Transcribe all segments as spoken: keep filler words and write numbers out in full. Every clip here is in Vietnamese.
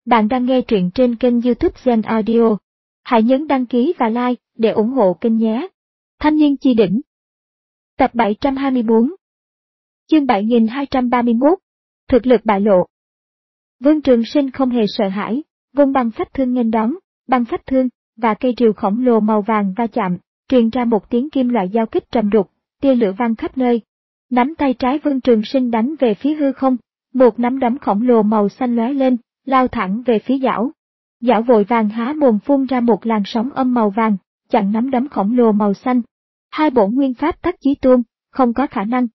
Bạn đang nghe truyện trên kênh YouTube Zen Audio. Hãy nhấn đăng ký và like để ủng hộ kênh nhé. Thanh niên chi đỉnh. Tập bảy trăm hai mươi tư. Chương bảy nghìn hai trăm ba mươi mốt. Thực lực bại lộ. Vương Trường Sinh không hề sợ hãi, vung băng phách thương nghênh đón, băng phách thương và cây rìu khổng lồ màu vàng va chạm, truyền ra một tiếng kim loại giao kích trầm đục, tia lửa văng khắp nơi. Nắm tay trái Vương Trường Sinh đánh về phía hư không, một nắm đấm khổng lồ màu xanh lóe lên, lao thẳng về phía Giảo. Giảo vội vàng há mồm phun ra một làn sóng âm màu vàng, chặn nắm đấm khổng lồ màu xanh. Hai bổn nguyên pháp tắc chí tôn, không có khả năng.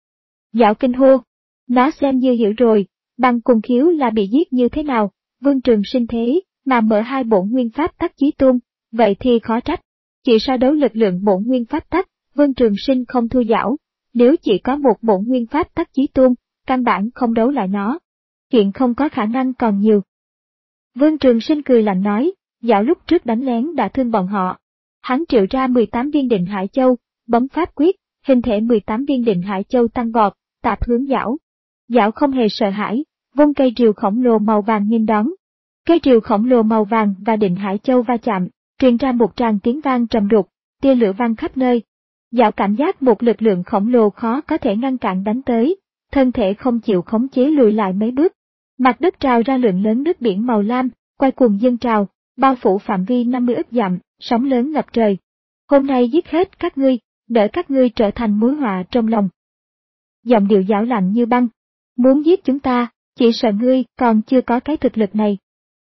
Giảo kinh hô, nó xem như hiểu rồi, băng cùng khiếu là bị giết như thế nào, Vương Trường Sinh thế mà mở hai bổn nguyên pháp tắc chí tôn, vậy thì khó trách. Chỉ so đấu lực lượng bổn nguyên pháp tắc, Vương Trường Sinh không thua Giảo, nếu chỉ có một bổn nguyên pháp tắc chí tôn, căn bản không đấu lại nó. Chuyện không có khả năng còn nhiều. Vương Trường Sinh cười lạnh nói, Giảo lúc trước đánh lén đã thương bọn họ. Hắn triệu ra mười tám viên định Hải Châu, bấm pháp quyết, hình thể mười tám viên định Hải Châu tăng vọt, tạp hướng Giảo. Giảo không hề sợ hãi, vung cây rìu khổng lồ màu vàng nghênh đón. Cây rìu khổng lồ màu vàng và định Hải Châu va chạm, truyền ra một tràng tiếng vang trầm đục, tia lửa văng khắp nơi. Giảo cảm giác một lực lượng khổng lồ khó có thể ngăn cản đánh tới, thân thể không chịu khống chế lùi lại mấy bước. Mặt đất trào ra lượng lớn nước biển màu lam, quay cuồng dâng trào, bao phủ phạm vi năm mươi ức dặm, sóng lớn ngập trời. Hôm nay giết hết các ngươi, đỡ các ngươi trở thành mối họa trong lòng. Giọng điệu Giảo lạnh như băng. Muốn giết chúng ta, chỉ sợ ngươi còn chưa có cái thực lực này.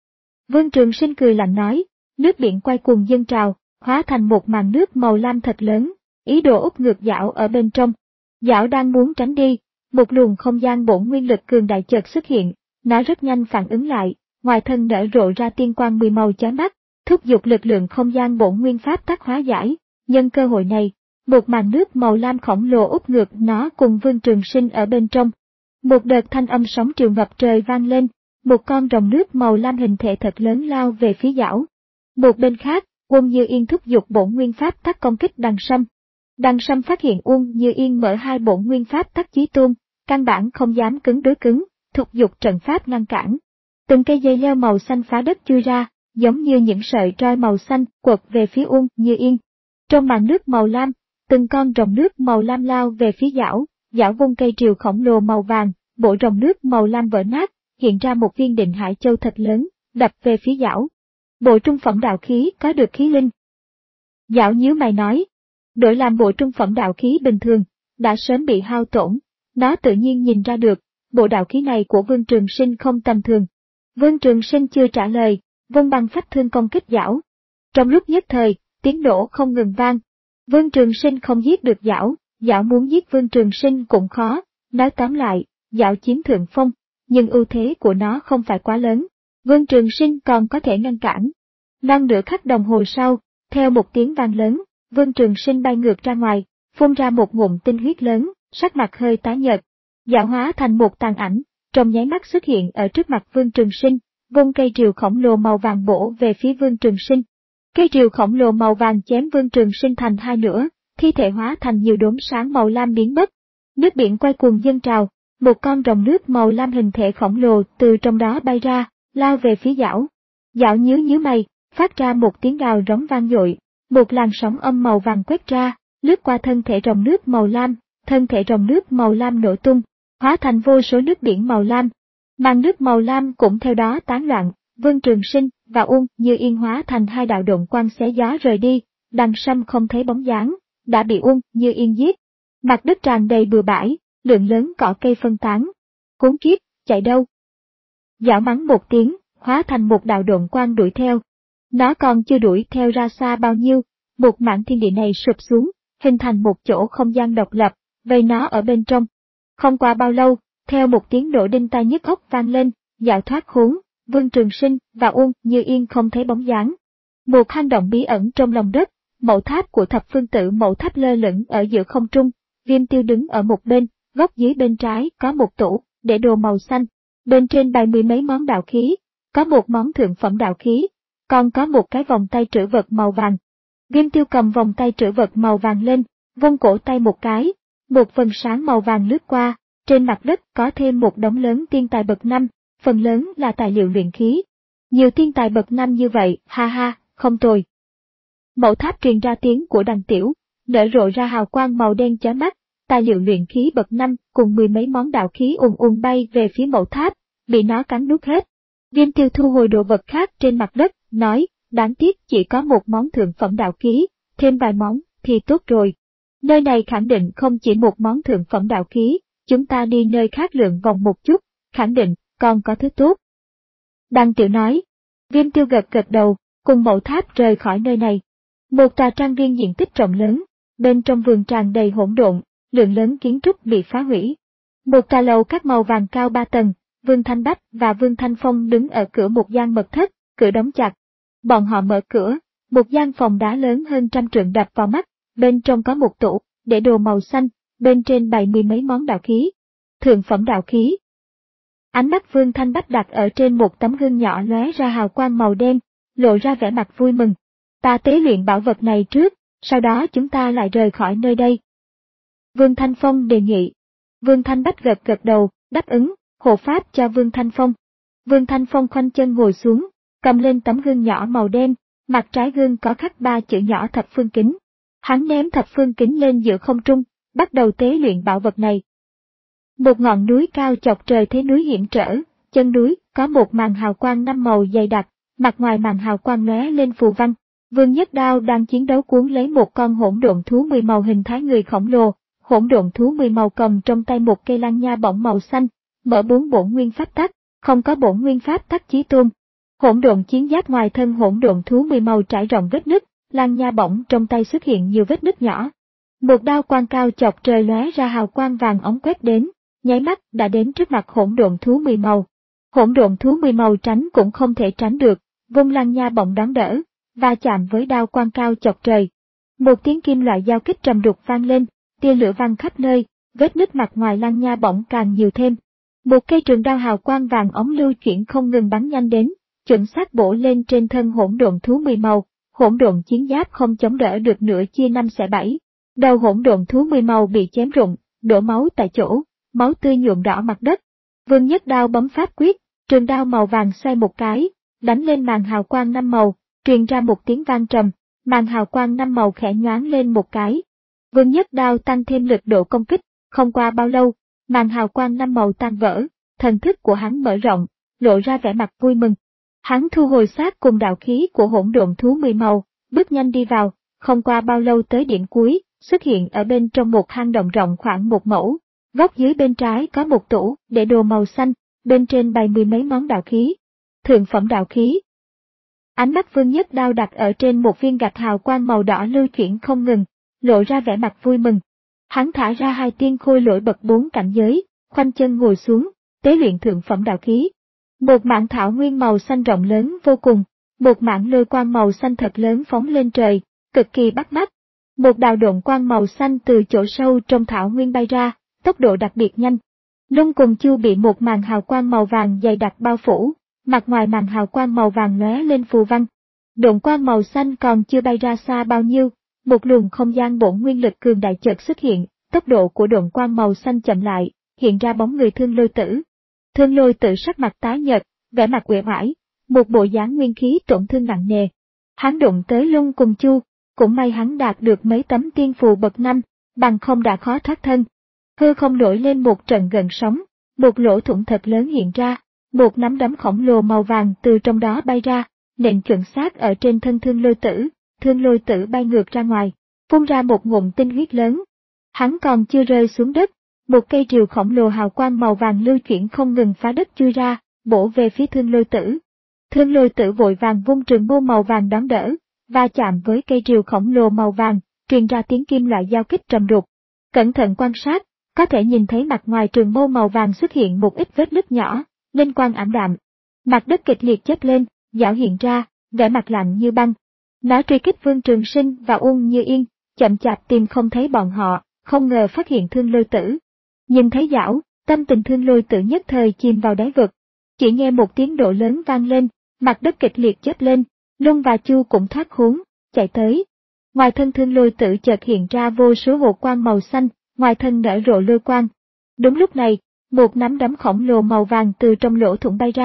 Vương Trường Sinh cười lạnh nói, nước biển quay cuồng dâng trào, hóa thành một màn nước màu lam thật lớn, ý đồ úp ngược Giảo ở bên trong. Giảo đang muốn tránh đi, một luồng không gian bổn nguyên lực cường đại chợt xuất hiện, nó rất nhanh phản ứng lại, ngoài thân nở rộ ra tiên quang mười màu chói mắt, thúc giục lực lượng không gian bổn nguyên pháp tắc hóa giải. Nhân cơ hội này, một màn nước màu lam khổng lồ úp ngược nó cùng Vương Trường Sinh ở bên trong. Một đợt thanh âm sóng triều ngập trời vang lên, một con rồng nước màu lam hình thể thật lớn lao về phía Giảo. Một bên khác, Uông Như Yên thúc giục bổn nguyên pháp tắc công kích Đằng Sâm. Đằng Sâm phát hiện Uông Như Yên mở hai bổn nguyên pháp tắc chí tôn, căn bản không dám cứng đối cứng, thúc giục trận pháp ngăn cản. Từng cây dây leo màu xanh phá đất chui ra, giống như những sợi roi màu xanh quật về phía Uông Như Yên. Trong màn nước màu lam, từng con rồng nước màu lam lao về phía Giảo. Giảo vung cây rìu khổng lồ màu vàng, bộ rồng nước màu lam vỡ nát, hiện ra một viên định Hải Châu thật lớn, đập về phía Giảo. Bộ trung phẩm đạo khí có được khí linh. Giảo nhíu mày nói, đổi làm bộ trung phẩm đạo khí bình thường, đã sớm bị hao tổn. Nó tự nhiên nhìn ra được, bộ đạo khí này của Vương Trường Sinh không tầm thường. Vương Trường Sinh chưa trả lời, vung băng phách thương công kích Giảo. Trong lúc nhất thời, tiếng nổ không ngừng vang. Vương Trường Sinh không giết được Giảo, Giảo muốn giết Vương Trường Sinh cũng khó. Nói tóm lại, Giảo chiếm thượng phong, nhưng ưu thế của nó không phải quá lớn. Vương Trường Sinh còn có thể ngăn cản. Non nửa khắc đồng hồ sau, theo một tiếng vang lớn, Vương Trường Sinh bay ngược ra ngoài, phun ra một ngụm tinh huyết lớn, sắc mặt hơi tái nhợt. Giảo hóa thành một tàn ảnh, trong nháy mắt xuất hiện ở trước mặt Vương Trường Sinh, vung cây rìu khổng lồ màu vàng bổ về phía Vương Trường Sinh. Cây rìu khổng lồ màu vàng chém Vương Trường Sinh thành hai nửa, thi thể hóa thành nhiều đốm sáng màu lam biến mất. Nước biển quay cuồng dâng trào, một con rồng nước màu lam hình thể khổng lồ từ trong đó bay ra, lao về phía Giảo. Giảo nhíu nhíu mày, phát ra một tiếng gào rống vang dội, một làn sóng âm màu vàng quét ra, lướt qua thân thể rồng nước màu lam, thân thể rồng nước màu lam nổ tung, hóa thành vô số nước biển màu lam. Màn nước màu lam cũng theo đó tán loạn, Vương Trường Sinh và Uông Như Yên hóa thành hai đạo độn quang xé gió rời đi, Đằng Sâm không thấy bóng dáng, đã bị Uông Như Yên giết. Mặt đất tràn đầy bừa bãi, lượng lớn cỏ cây phân tán. Khốn kiếp, chạy đâu? Giảo mắng một tiếng, hóa thành một đạo độn quang đuổi theo. Nó còn chưa đuổi theo ra xa bao nhiêu, một mảng thiên địa này sụp xuống, hình thành một chỗ không gian độc lập, vây nó ở bên trong. Không qua bao lâu, theo một tiếng nổ đinh tai nhức óc vang lên, Giảo thoát khốn, Vương Trường Sinh và Uông Như Yên không thấy bóng dáng. Một hang động bí ẩn trong lòng đất, mộ tháp của thập phương tử mộ tháp lơ lửng ở giữa không trung, Viêm Tiêu đứng ở một bên, góc dưới bên trái có một tủ, để đồ màu xanh, bên trên bày mười mấy món đạo khí, có một món thượng phẩm đạo khí, còn có một cái vòng tay trữ vật màu vàng. Viêm Tiêu cầm vòng tay trữ vật màu vàng lên, vung cổ tay một cái, một vầng sáng màu vàng lướt qua, trên mặt đất có thêm một đống lớn tiên tài bậc năm, phần lớn là tài liệu luyện khí, Nhiều thiên tài bậc năm như vậy, ha ha, không tồi. Mẫu tháp truyền ra tiếng của Đằng Tiểu, nở rộ ra hào quang màu đen chói mắt, tài liệu luyện khí bậc năm cùng mười mấy món đạo khí ùn ùn bay về phía mẫu tháp, bị nó cắn nuốt hết. Viêm Tiêu thu hồi đồ vật khác trên mặt đất, nói, đáng tiếc chỉ có một món thượng phẩm đạo khí, thêm vài món thì tốt rồi. Nơi này khẳng định không chỉ một món thượng phẩm đạo khí, chúng ta đi nơi khác lượn vòng một chút, khẳng định còn có thứ tốt. Đằng Tiểu nói. Viêm Tiêu gật gật đầu, cùng mẫu tháp rời khỏi nơi này. Một tòa trang viên diện tích rộng lớn, bên trong vườn tràn đầy hỗn độn, lượng lớn kiến trúc bị phá hủy. Một tòa lầu các màu vàng cao ba tầng, Vương Thanh Bách và Vương Thanh Phong đứng ở cửa một gian mật thất, cửa đóng chặt. Bọn họ mở cửa, một gian phòng đá lớn hơn trăm trượng đập vào mắt, bên trong có một tủ, để đồ màu xanh, bên trên bày mười mấy món đạo khí. Thượng phẩm đạo khí. Ánh mắt Vương Thanh Bách đặt ở trên một tấm gương nhỏ lóe ra hào quang màu đen, lộ ra vẻ mặt vui mừng. Ta tế luyện bảo vật này trước, sau đó chúng ta lại rời khỏi nơi đây. Vương Thanh Phong đề nghị. Vương Thanh Bách gật gật đầu, đáp ứng, hộ pháp cho Vương Thanh Phong. Vương Thanh Phong khoanh chân ngồi xuống, cầm lên tấm gương nhỏ màu đen, mặt trái gương có khắc ba chữ nhỏ thập phương kính. Hắn ném thập phương kính lên giữa không trung, bắt đầu tế luyện bảo vật này. Một ngọn núi cao chọc trời thế núi hiểm trở, chân núi có một màn hào quang năm màu dày đặc, mặt ngoài màn hào quang lóe lên phù văn. Vương Nhất Đao đang chiến đấu cuốn lấy một con hỗn độn thú mười màu hình thái người khổng lồ, hỗn độn thú mười màu cầm trong tay một cây lăng nha bổng màu xanh, mở bốn bổn nguyên pháp tắc, không có bổn nguyên pháp tắc chí tôn. Hỗn độn chiến giáp ngoài thân hỗn độn thú mười màu trải rộng vết nứt, lăng nha bổng trong tay xuất hiện nhiều vết nứt nhỏ. Một đao quang cao chọc trời lóe ra hào quang vàng óng quét đến, nháy mắt đã đến trước mặt hỗn độn thú mười màu. Hỗn độn thú mười màu tránh cũng không thể tránh được, vung lăng nha bổng đón đỡ, va chạm với đao quang cao chọc trời. Một tiếng kim loại giao kích trầm đục vang lên, tia lửa văng khắp nơi, vết nứt mặt ngoài lăng nha bổng càng nhiều thêm. Một cây trường đao hào quang vàng ống lưu chuyển không ngừng bắn nhanh đến, chuẩn xác bổ lên trên thân hỗn độn thú mười màu. Hỗn độn chiến giáp không chống đỡ được nữa chia năm xẻ bảy. Đầu hỗn độn thú mười màu bị chém rụng, đổ máu tại chỗ, máu tươi nhuộm đỏ mặt đất. Vương Nhất Đao bấm pháp quyết, trường đao màu vàng xoay một cái, đánh lên màn hào quang năm màu, truyền ra một tiếng vang trầm, màn hào quang năm màu khẽ nhoáng lên một cái. Vương Nhất Đao tăng thêm lực độ công kích, không qua bao lâu, màn hào quang năm màu tan vỡ, thần thức của hắn mở rộng, lộ ra vẻ mặt vui mừng. Hắn thu hồi xác cùng đạo khí của hỗn độn thú mười màu, bước nhanh đi vào, không qua bao lâu tới điểm cuối, xuất hiện ở bên trong một hang động rộng khoảng một mẫu. Góc dưới bên trái có một tủ để đồ màu xanh, bên trên bày mười mấy món đạo khí. Thượng phẩm đạo khí. Ánh mắt Vương Nhất Đao đặt ở trên một viên gạch hào quang màu đỏ lưu chuyển không ngừng, lộ ra vẻ mặt vui mừng. Hắn thả ra hai tiên khôi lỗi bậc bốn cảnh giới, khoanh chân ngồi xuống, tế luyện thượng phẩm đạo khí. Một mảng thảo nguyên màu xanh rộng lớn vô cùng, một mảng lôi quang màu xanh thật lớn phóng lên trời, cực kỳ bắt mắt. Một đạo độn quang màu xanh từ chỗ sâu trong thảo nguyên bay ra, tốc độ đặc biệt nhanh. Lung cùng Chu bị một màn hào quang màu vàng dày đặc bao phủ, mặt ngoài màn hào quang màu vàng lóe lên phù văn. Độn quang màu xanh còn chưa bay ra xa bao nhiêu, một luồng không gian bổn nguyên lực cường đại chợt xuất hiện, tốc độ của độn quang màu xanh chậm lại, hiện ra bóng người Thương Lôi Tử. Thương Lôi Tử sắc mặt tái nhợt, vẻ mặt uể oải, một bộ dáng nguyên khí tổn thương nặng nề. Hắn đụng tới Lung cùng Chu, cũng may hắn đạt được mấy tấm tiên phù bậc năm, bằng không đã khó thoát thân. Hư không nổi lên một trận gần sóng, một lỗ thủng thật lớn hiện ra, một nắm đấm khổng lồ màu vàng từ trong đó bay ra, nện chuẩn xác ở trên thân Thương Lôi Tử. Thương Lôi Tử bay ngược ra ngoài, phun ra một ngụm tinh huyết lớn. Hắn còn chưa rơi xuống đất, một cây rìu khổng lồ hào quang màu vàng lưu chuyển không ngừng phá đất chui ra, bổ về phía Thương Lôi Tử. Thương Lôi Tử vội vàng vung trường mâu màu vàng đón đỡ, va chạm với cây rìu khổng lồ màu vàng, truyền ra tiếng kim loại giao kích trầm đục. Cẩn thận quan sát, có thể nhìn thấy mặt ngoài trường mâu màu vàng xuất hiện một ít vết nứt nhỏ, linh quang ảm đạm. Mặt đất kịch liệt chớp lên, giảo hiện ra, vẻ mặt lạnh như băng. Nó truy kích Vương Trường Sinh và Uông Như Yên, chậm chạp tìm không thấy bọn họ, không ngờ phát hiện Thương Lôi Tử. Nhìn thấy giảo, tâm tình Thương Lôi Tử nhất thời chìm vào đáy vực. Chỉ nghe một tiếng nổ lớn vang lên, mặt đất kịch liệt chớp lên, Lung và Chu cũng thoát khốn, chạy tới. Ngoài thân Thương Lôi Tử chợt hiện ra vô số hồ quang màu xanh, ngoài thân nở rộ lôi quang. Đúng lúc này, một nắm đấm khổng lồ màu vàng từ trong lỗ thủng bay ra,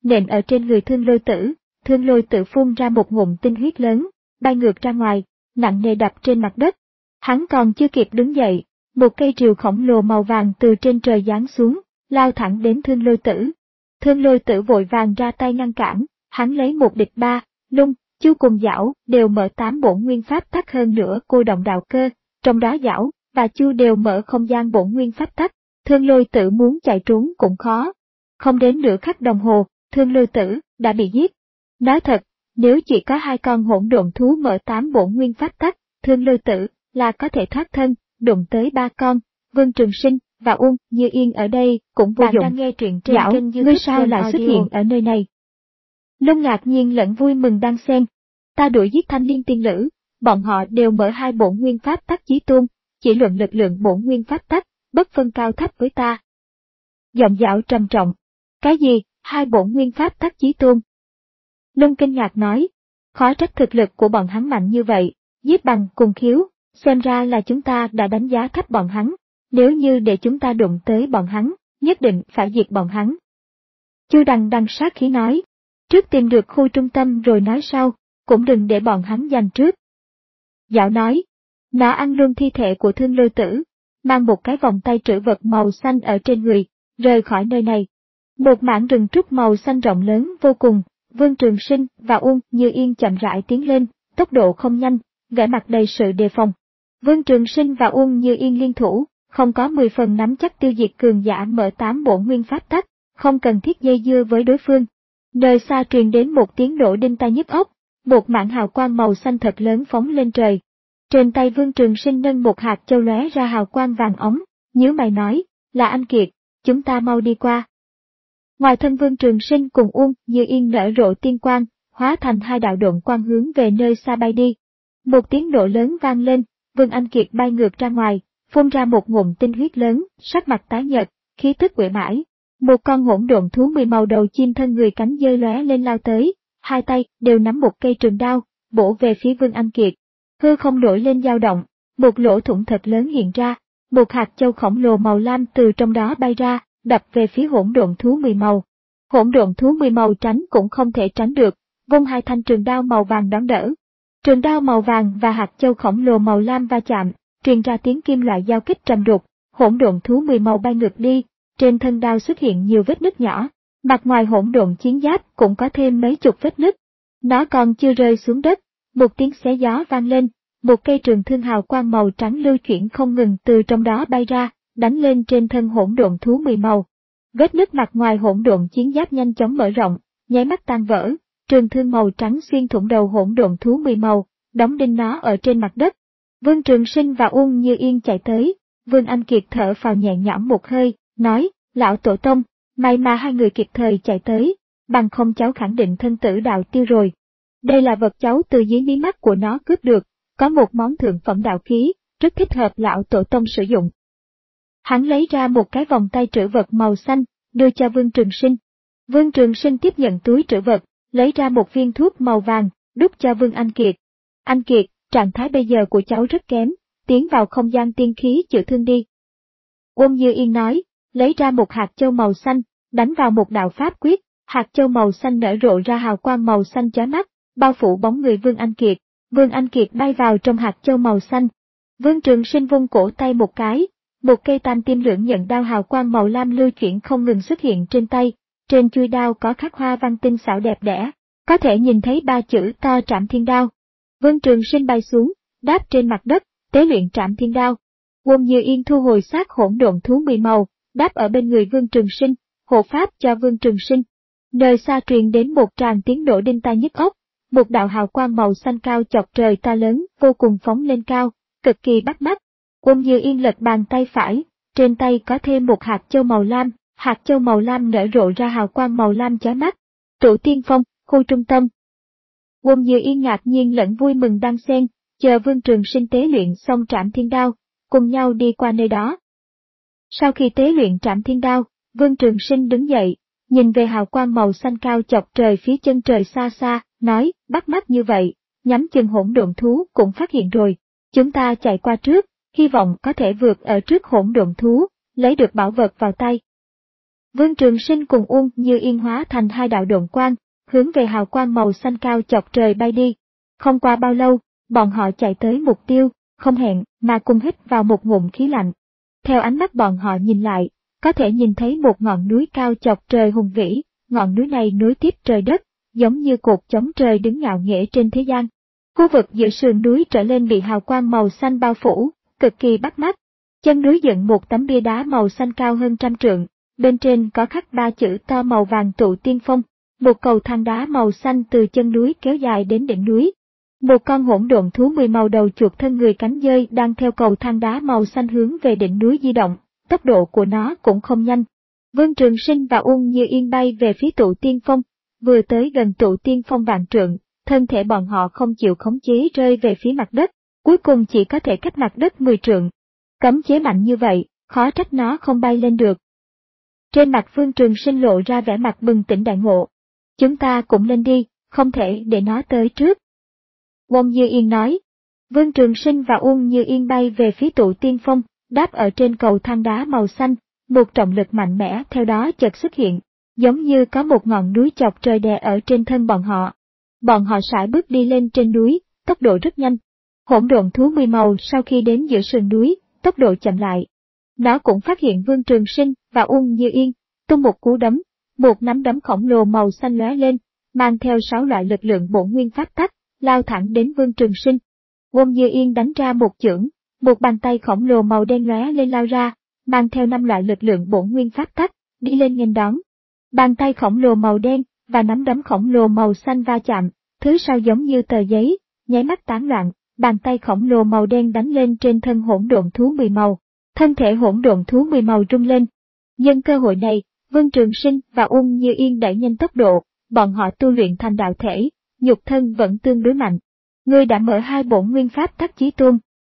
nện ở trên người Thương Lôi Tử. Thương Lôi Tử phun ra một ngụm tinh huyết lớn, bay ngược ra ngoài, nặng nề đập trên mặt đất. Hắn còn chưa kịp đứng dậy, một cây rìu khổng lồ màu vàng từ trên trời giáng xuống, lao thẳng đến Thương Lôi Tử. Thương Lôi Tử vội vàng ra tay ngăn cản, hắn lấy một địch ba, Lung, Chu cùng Giảo đều mở tám bổn nguyên pháp tắc hơn nữa cô động đạo cơ, trong đó Giảo và Chu đều mở không gian bổn nguyên pháp tắc. Thương Lôi Tử muốn chạy trốn cũng khó. Không đến nửa khắc đồng hồ, Thương Lôi Tử đã bị giết. Nói thật, nếu chỉ có hai con hỗn độn thú mở tám bổn nguyên pháp tắc, Thương Lôi Tử là có thể thoát thân, đụng tới ba con. Vương Trường Sinh và Uông Như Yên ở đây cũng vô dụng. Đang nghe truyện trên Giảo, kênh YouTube ngươi sao lại xuất hiện ở nơi này? Lung ngạc nhiên lẫn vui mừng đang xen. Ta đuổi giết Thanh Liên tiên nữ, bọn họ đều mở hai bổn nguyên pháp tắc chí tôn, chỉ luận lực lượng bổn nguyên pháp tắc, bất phân cao thấp với ta. Giọng Giảo trầm trọng. Cái gì, hai bổn nguyên pháp tắc chí tôn? Lung kinh ngạc nói, khó trách thực lực của bọn hắn mạnh như vậy, giết bằng cùng khiếu, xem ra là chúng ta đã đánh giá thấp bọn hắn, nếu như để chúng ta đụng tới bọn hắn, nhất định phải diệt bọn hắn. Chu Đằng đằng sát khí nói, trước tìm được khu trung tâm rồi nói sau, cũng đừng để bọn hắn giành trước. Giảo nói, nó ăn luôn thi thể của Thương Lôi Tử, mang một cái vòng tay trữ vật màu xanh ở trên người, rời khỏi nơi này. Một mảng rừng trúc màu xanh rộng lớn vô cùng, Vương Trường Sinh và Uông Như Yên chậm rãi tiến lên, tốc độ không nhanh, vẻ mặt đầy sự đề phòng. Vương Trường Sinh và Uông Như Yên liên thủ, không có mười phần nắm chắc tiêu diệt cường giả mở tám bổn nguyên pháp tắc, không cần thiết dây dưa với đối phương. Nơi xa truyền đến một tiếng nổ đinh tai nhức óc, một mảng hào quang màu xanh thật lớn phóng lên trời. Trên tay Vương Trường Sinh nâng một hạt châu lóe ra hào quang vàng óng, nhíu mày nói, là anh Kiệt, chúng ta mau đi qua. Ngoài thân Vương Trường Sinh cùng Uông Như Yên nở rộ tiên quang, hóa thành hai đạo độn quang hướng về nơi xa bay đi. Một tiếng nổ lớn vang lên, Vương Anh Kiệt bay ngược ra ngoài, phun ra một ngụm tinh huyết lớn, sắc mặt tái nhợt, khí tức uể mãi. Một con hỗn độn thú mười màu đầu chim thân người cánh giơ lóe lên lao tới, hai tay đều nắm một cây trường đao, bổ về phía Vương Anh Kiệt. Hư không nổi lên dao động, một lỗ thủng thật lớn hiện ra, một hạt châu khổng lồ màu lam từ trong đó bay ra, đập về phía hỗn độn thú mười màu. Hỗn độn thú mười màu tránh cũng không thể tránh được, vung hai thanh trường đao màu vàng đón đỡ. Trường đao màu vàng và hạt châu khổng lồ màu lam va chạm, truyền ra tiếng kim loại giao kích trầm đục, hỗn độn thú mười màu bay ngược đi, trên thân đao xuất hiện nhiều vết nứt nhỏ, mặt ngoài hỗn độn chiến giáp cũng có thêm mấy chục vết nứt. Nó còn chưa rơi xuống đất, một tiếng xé gió vang lên, một cây trường thương hào quang màu trắng lưu chuyển không ngừng từ trong đó bay ra, đánh lên trên thân hỗn độn thú mười màu. Vết nứt mặt ngoài hỗn độn chiến giáp nhanh chóng mở rộng, nháy mắt tan vỡ, trường thương màu trắng xuyên thủng đầu hỗn độn thú mười màu, đóng đinh nó ở trên mặt đất. Vương Trường Sinh và Uông Như Yên chạy tới, Vương Anh Kiệt thở phào nhẹ nhõm một hơi, nói, lão tổ tông, may mà hai người kịp thời chạy tới, bằng không cháu khẳng định thân tử đạo tiêu rồi. Đây là vật cháu từ dưới mí mắt của nó cướp được, có một món thượng phẩm đạo khí, rất thích hợp lão tổ tông sử dụng. Hắn lấy ra một cái vòng tay trữ vật màu xanh, đưa cho Vương Trường Sinh. Vương Trường Sinh tiếp nhận túi trữ vật, lấy ra một viên thuốc màu vàng, đút cho Vương Anh Kiệt. Anh Kiệt, trạng thái bây giờ của cháu rất kém, tiến vào không gian tiên khí chữa thương đi. Uông Như Yên nói, lấy ra một hạt châu màu xanh, đánh vào một đạo pháp quyết, hạt châu màu xanh nở rộ ra hào quang màu xanh chói mắt, bao phủ bóng người Vương Anh Kiệt. Vương Anh Kiệt bay vào trong hạt châu màu xanh. Vương Trường Sinh vung cổ tay một cái, một cây tam tim lưỡng nhận đao hào quang màu lam lưu chuyển không ngừng xuất hiện trên tay, trên chuôi đao có khắc hoa văn tinh xảo đẹp đẽ, có thể nhìn thấy ba chữ to Trảm Thiên Đao. Vương Trường Sinh bay xuống, đáp trên mặt đất, tế luyện Trảm Thiên Đao. Uông Như Yên thu hồi xác hỗn độn thú mười màu, đáp ở bên người Vương Trường Sinh, hộ pháp cho Vương Trường Sinh. Nơi xa truyền đến một tràng tiếng nổ đinh tai nhức óc, một đạo hào quang màu xanh cao chọc trời to lớn vô cùng phóng lên cao, cực kỳ bắt mắt. Uông Như Yên lật bàn tay phải, trên tay có thêm một hạt châu màu lam, hạt châu màu lam nở rộ ra hào quang màu lam chói mắt. Trụ Tiên Phong, khu trung tâm. Uông Như Yên ngạc nhiên lẫn vui mừng đan xen, chờ Vương Trường Sinh tế luyện xong Trảm Thiên Đao, cùng nhau đi qua nơi đó. Sau khi tế luyện Trảm Thiên Đao, Vương Trường Sinh đứng dậy, nhìn về hào quang màu xanh cao chọc trời phía chân trời xa xa, nói, bắt mắt như vậy, nhắm chừng hỗn độn thú cũng phát hiện rồi, chúng ta chạy qua trước, hy vọng có thể vượt ở trước hỗn độn thú, lấy được bảo vật vào tay. Vương Trường Sinh cùng Uông Như Yên hóa thành hai đạo độn quang, hướng về hào quang màu xanh cao chọc trời bay đi. Không qua bao lâu, bọn họ chạy tới mục tiêu, không hẹn mà cùng hít vào một ngụm khí lạnh. Theo ánh mắt bọn họ nhìn lại, có thể nhìn thấy một ngọn núi cao chọc trời hùng vĩ, ngọn núi này nối tiếp trời đất, giống như cột chống trời đứng ngạo nghễ trên thế gian. Khu vực giữa sườn núi trở lên bị hào quang màu xanh bao phủ, cực kỳ bắt mắt. Chân núi dựng một tấm bia đá màu xanh cao hơn trăm trượng, bên trên có khắc ba chữ to màu vàng Tụ Tiên Phong. Một cầu thang đá màu xanh từ chân núi kéo dài đến đỉnh núi. Một con hỗn độn thú mười màu đầu chuột thân người cánh dơi đang theo cầu thang đá màu xanh hướng về đỉnh núi di động, tốc độ của nó cũng không nhanh. Vương Trường Sinh và Uông Như Yên bay về phía Tụ Tiên Phong, vừa tới gần Tụ Tiên Phong vạn trượng, thân thể bọn họ không chịu khống chế rơi về phía mặt đất, cuối cùng chỉ có thể cách mặt đất mười trượng. Cấm chế mạnh như vậy, khó trách nó không bay lên được. Trên mặt Vương Trường Sinh lộ ra vẻ mặt bừng tỉnh đại ngộ. Chúng ta cũng lên đi, không thể để nó tới trước. Uông Như Yên nói. Vương Trường Sinh và Uông Như Yên bay về phía Tụ Tiên Phong, đáp ở trên cầu thang đá màu xanh, một trọng lực mạnh mẽ theo đó chợt xuất hiện, giống như có một ngọn núi chọc trời đè ở trên thân bọn họ. Bọn họ sải bước đi lên trên núi, tốc độ rất nhanh. Hỗn độn thú mười màu sau khi đến giữa sườn núi, tốc độ chậm lại. Nó cũng phát hiện Vương Trường Sinh và Uông Như Yên, tung một cú đấm, một nắm đấm khổng lồ màu xanh lóe lên, mang theo sáu loại lực lượng bổn nguyên pháp tắc, lao thẳng đến Vương Trường Sinh. Uông Như Yên đánh ra một chưởng, một bàn tay khổng lồ màu đen lóe lên lao ra, mang theo năm loại lực lượng bổn nguyên pháp tắc, đi lên nghênh đón. Bàn tay khổng lồ màu đen và nắm đấm khổng lồ màu xanh va chạm, thứ sau giống như tờ giấy, nháy mắt tán loạn, bàn tay khổng lồ màu đen đánh lên trên thân hỗn độn thú mười màu. Thân thể hỗn độn thú mười màu rung lên. Nhân cơ hội này, Vương Trường Sinh và Uông Như Yên đẩy nhanh tốc độ, bọn họ tu luyện thành đạo thể, nhục thân vẫn tương đối mạnh. Ngươi đã mở hai bổn nguyên pháp tắc chí tôn.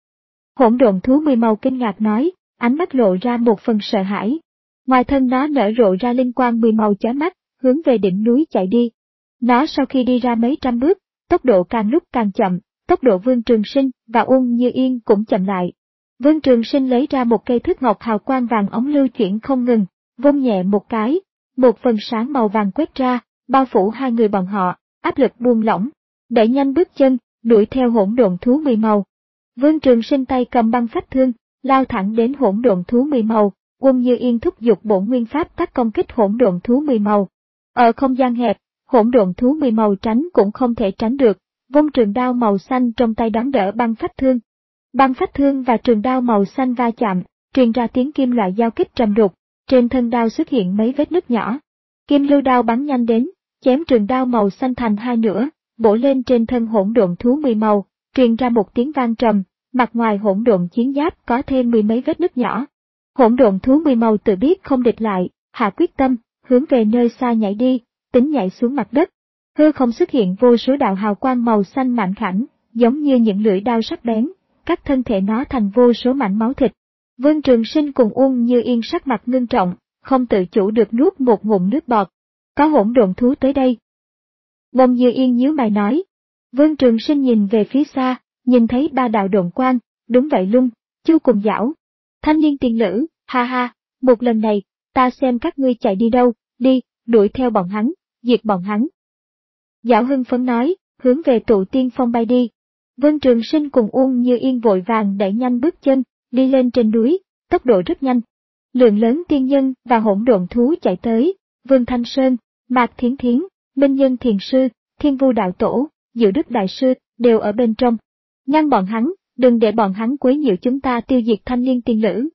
Hỗn độn thú mười màu kinh ngạc nói, ánh mắt lộ ra một phần sợ hãi. Ngoài thân nó nở rộ ra linh quang mười màu chói mắt, hướng về đỉnh núi chạy đi. Nó sau khi đi ra mấy trăm bước, tốc độ càng lúc càng chậm, tốc độ Vương Trường Sinh và Uông Như Yên cũng chậm lại. Vương Trường Sinh lấy ra một cây thước ngọc hào quang vàng óng lưu chuyển không ngừng, vung nhẹ một cái, một phần sáng màu vàng quét ra, bao phủ hai người bọn họ, áp lực buông lỏng, đẩy nhanh bước chân, đuổi theo hỗn độn thú mười màu. Vương Trường Sinh tay cầm băng phách thương, lao thẳng đến hỗn độn thú mười màu, Uông Như Yên thúc giục bổn nguyên pháp tắc công kích hỗn độn thú mười màu. Ở không gian hẹp, hỗn độn thú mười màu tránh cũng không thể tránh được, vung trường đao màu xanh trong tay đón đỡ băng phách thương. Băng phách thương và trường đao màu xanh va chạm, truyền ra tiếng kim loại giao kích trầm đục, trên thân đao xuất hiện mấy vết nứt nhỏ. Kim lưu đao bắn nhanh đến, chém trường đao màu xanh thành hai nửa, bổ lên trên thân hỗn độn thú mười màu, truyền ra một tiếng vang trầm, mặt ngoài hỗn độn chiến giáp có thêm mười mấy vết nứt nhỏ. Hỗn độn thú mười màu tự biết không địch lại, hạ quyết tâm, hướng về nơi xa nhảy đi, tính nhảy xuống mặt đất. Hư không xuất hiện vô số đạo hào quang màu xanh mảnh khảnh, giống như những lưỡi đao sắc bén, cắt thân thể nó thành vô số mảnh máu thịt. Vương Trường Sinh cùng Uông Như Yên sắc mặt ngưng trọng, không tự chủ được nuốt một ngụm nước bọt. Có hỗn độn thú tới đây. Uông Như Yên nhíu mày nói. Vương Trường Sinh nhìn về phía xa, nhìn thấy ba đạo độn quang, đúng vậy luôn, Chu cùng Giảo. Thanh niên tiền lữ, ha ha, một lần này, ta xem các ngươi chạy đi đâu, đi, đuổi theo bọn hắn, diệt bọn hắn. Giảo hưng phấn nói, hướng về Tụ Tiên Phong bay đi. Vương Trường Sinh cùng Uông Như Yên vội vàng đẩy nhanh bước chân, đi lên trên núi, tốc độ rất nhanh. Lượng lớn tiên nhân và hỗn độn thú chạy tới, Vương Thanh Sơn, Mạc Thiến Thiến, Minh Nhân Thiền Sư, Thiên Vu Đạo Tổ, Diệu Đức Đại Sư, đều ở bên trong. Ngăn bọn hắn, đừng để bọn hắn quấy nhiễu chúng ta tiêu diệt thanh niên tiên lữ.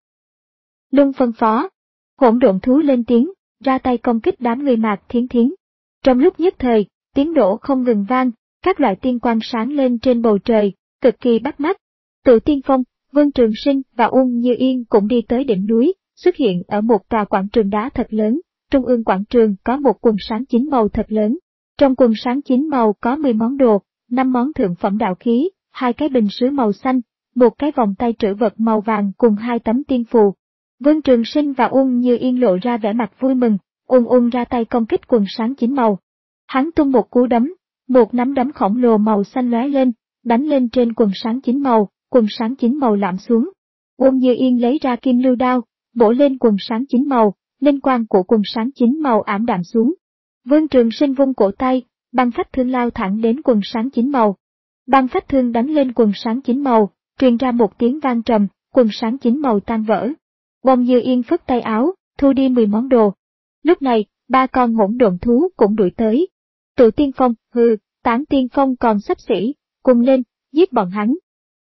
Luân phân phó, hỗn độn thú lên tiếng, ra tay công kích đám người Mạc Thiến Thiến. Trong lúc nhất thời, tiếng nổ không ngừng vang, các loại tiên quang sáng lên trên bầu trời, cực kỳ bắt mắt. Tụ Tiên Phong, Vương Trường Sinh và Uông Như Yên cũng đi tới đỉnh núi, xuất hiện ở một tòa quảng trường đá thật lớn. Trung ương quảng trường có một quần sáng chín màu thật lớn. Trong quần sáng chín màu có mười món đồ, năm món thượng phẩm đạo khí, hai cái bình sứ màu xanh, một cái vòng tay trữ vật màu vàng cùng hai tấm tiên phù. Vương Trường Sinh và Uông Như Yên lộ ra vẻ mặt vui mừng, Uông Uông ra tay công kích quần sáng chín màu. Hắn tung một cú đấm, một nắm đấm khổng lồ màu xanh lóe lên, đánh lên trên quần sáng chín màu, quần sáng chín màu lạm xuống. Uông Như Yên lấy ra kim lưu đao, bổ lên quần sáng chín màu, linh quang của quần sáng chín màu ảm đạm xuống. Vương Trường Sinh vung cổ tay, băng phách thương lao thẳng đến quần sáng chín màu. Băng phách thương đánh lên quần sáng chín màu, truyền ra một tiếng vang trầm, quần sáng chín màu tan vỡ. Bông Như Yên phất tay áo, thu đi mười món đồ. Lúc này, ba con hỗn độn thú cũng đuổi tới. Tự tiên phong, hừ, tán tiên phong còn xấp xỉ, cùng lên, giết bọn hắn.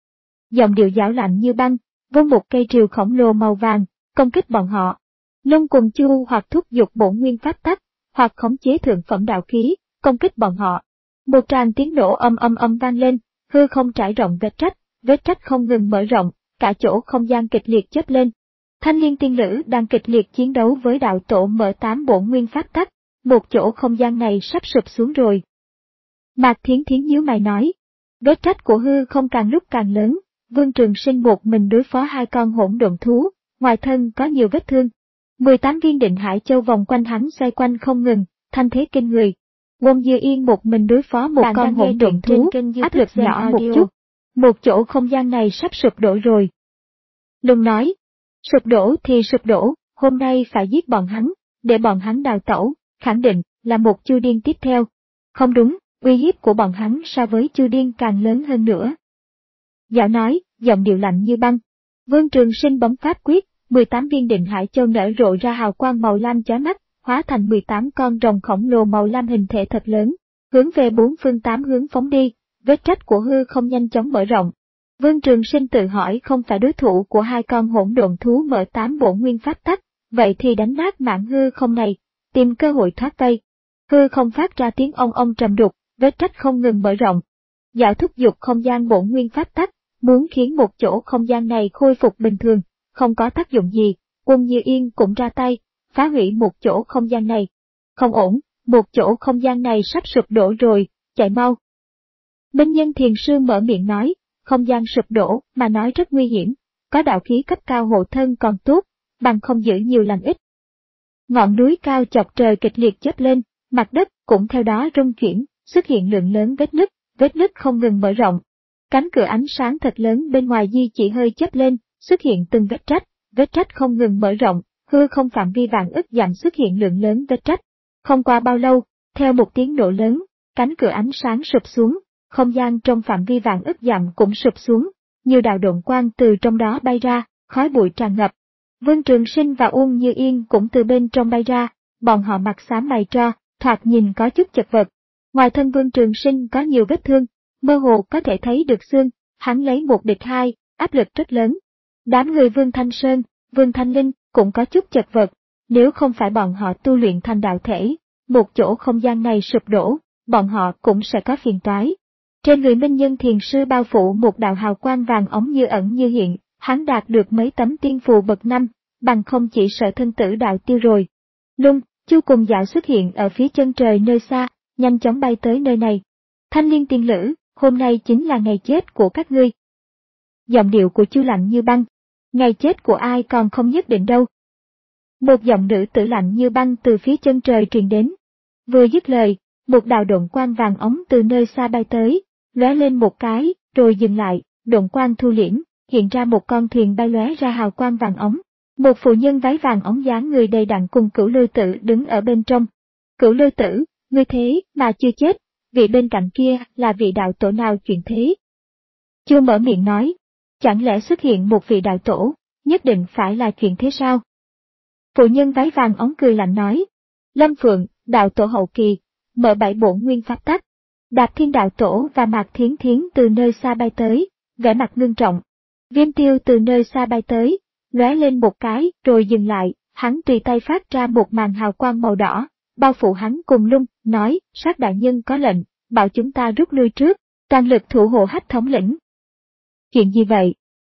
Giọng điệu giảo lạnh như băng, vung một cây rìu khổng lồ màu vàng, công kích bọn họ. Lông cùng chu hoặc thúc giục bổn nguyên pháp tắc, hoặc khống chế thượng phẩm đạo khí, công kích bọn họ. Một tràng tiếng nổ âm âm âm vang lên, hư không trải rộng vết rách, vết rách không ngừng mở rộng, cả chỗ không gian kịch liệt chớp lên. Thanh Liên tiên nữ đang kịch liệt chiến đấu với đạo tổ mở tám bổn nguyên pháp tắc, một chỗ không gian này sắp sụp xuống rồi. Mạc Thiến Thiến nhíu mày nói, vết rách của hư không càng lúc càng lớn, Vương Trường Sinh một mình đối phó hai con hỗn độn thú, ngoài thân có nhiều vết thương. mười tám viên định hải châu vòng quanh hắn xoay quanh không ngừng, thanh thế kinh người. Wong Dư Yên một mình đối phó một Bạn con hỗn độn thú, áp lực nhỏ một chút. Một chỗ không gian này sắp sụp đổ rồi. Lùng nói, sụp đổ thì sụp đổ, hôm nay phải giết bọn hắn, để bọn hắn đào tẩu, khẳng định là một Chu Điên tiếp theo. Không đúng, uy hiếp của bọn hắn so với Chu Điên càng lớn hơn nữa. Dạo nói, giọng điệu lạnh như băng. Vương Trường Sinh bấm pháp quyết, mười tám viên định hải châu nở rộ ra hào quang màu lam chói mắt, hóa thành mười tám con rồng khổng lồ màu lam hình thể thật lớn, hướng về bốn phương tám hướng phóng đi, vết rách của hư không nhanh chóng mở rộng. Vương Trường Sinh tự hỏi không phải đối thủ của hai con hỗn độn thú mở tám bổn nguyên pháp tắc, vậy thì đánh nát mạng hư không này, tìm cơ hội thoát vây. Hư không phát ra tiếng ong ong trầm đục, vết rách không ngừng mở rộng. Dạo thúc giục không gian bổn nguyên pháp tắc, muốn khiến một chỗ không gian này khôi phục bình thường, không có tác dụng gì, Quân Như Yên cũng ra tay, phá hủy một chỗ không gian này. Không ổn, một chỗ không gian này sắp sụp đổ rồi, chạy mau. Minh Nhân Thiền Sư mở miệng nói, không gian sụp đổ mà nói rất nguy hiểm, có đạo khí cấp cao hộ thân còn tốt, bằng không giữ nhiều lành ít. Ngọn núi cao chọc trời kịch liệt chớp lên, mặt đất cũng theo đó rung chuyển, xuất hiện lượng lớn vết nứt, vết nứt không ngừng mở rộng. Cánh cửa ánh sáng thật lớn bên ngoài di chỉ hơi chớp lên, xuất hiện từng vết rách, vết rách không ngừng mở rộng, hư không phạm vi vạn ức dặm xuất hiện lượng lớn vết rách. Không qua bao lâu, theo một tiếng nổ lớn, cánh cửa ánh sáng sụp xuống, không gian trong phạm vi vạn ức dặm cũng sụp xuống, nhiều đạo độn quang từ trong đó bay ra, khói bụi tràn ngập. Vương Trường Sinh và Uông Như Yên cũng từ bên trong bay ra, bọn họ mặt xám mày tro, thoạt nhìn có chút chật vật. Ngoài thân Vương Trường Sinh có nhiều vết thương, mơ hồ có thể thấy được xương, hắn lấy một địch hai, áp lực rất lớn. Đám người Vương Thanh Sơn, Vương Thanh Linh cũng có chút chật vật, nếu không phải bọn họ tu luyện thành đạo thể, một chỗ không gian này sụp đổ, bọn họ cũng sẽ có phiền toái. Trên người Minh Nhân Thiền Sư bao phủ một đạo hào quang vàng ống như ẩn như hiện, hắn đạt được mấy tấm tiên phù bậc năm, bằng không chỉ sợ thân tử đạo tiêu rồi. Lung, Chu cùng Dạo xuất hiện ở phía chân trời nơi xa, nhanh chóng bay tới nơi này. Thanh Liên tiên nữ, hôm nay chính là ngày chết của các ngươi. Giọng điệu của Chu lạnh như băng. Ngày chết của ai còn không nhất định đâu. Một giọng nữ tử lạnh như băng từ phía chân trời truyền đến. Vừa dứt lời, một đạo độn quang vàng ống từ nơi xa bay tới, lóe lên một cái, rồi dừng lại, độn quang thu liễm, hiện ra một con thuyền bay lóe ra hào quang vàng ống. Một phụ nhân váy vàng ống dáng người đầy đặn cùng Cửu Lôi Tử đứng ở bên trong. Cửu Lôi Tử, ngươi thế mà chưa chết, vị bên cạnh kia là vị đạo tổ nào chuyện thế? Chu mở miệng nói, chẳng lẽ xuất hiện một vị đạo tổ, nhất định phải là chuyện thế sao? Phụ nhân váy vàng ống cười lạnh nói, Lâm Phượng, đạo tổ hậu kỳ, mở bảy bổn nguyên pháp tắc. Đạp Thiên đạo tổ và Mạc Thiến Thiến từ nơi xa bay tới, vẻ mặt ngưng trọng. Viêm Tiêu từ nơi xa bay tới, lóe lên một cái rồi dừng lại, hắn tùy tay phát ra một màn hào quang màu đỏ, bao phủ hắn cùng Lung, nói, sát đại nhân có lệnh, bảo chúng ta rút lui trước, toàn lực thủ hộ Hách thống lĩnh. Chuyện gì vậy?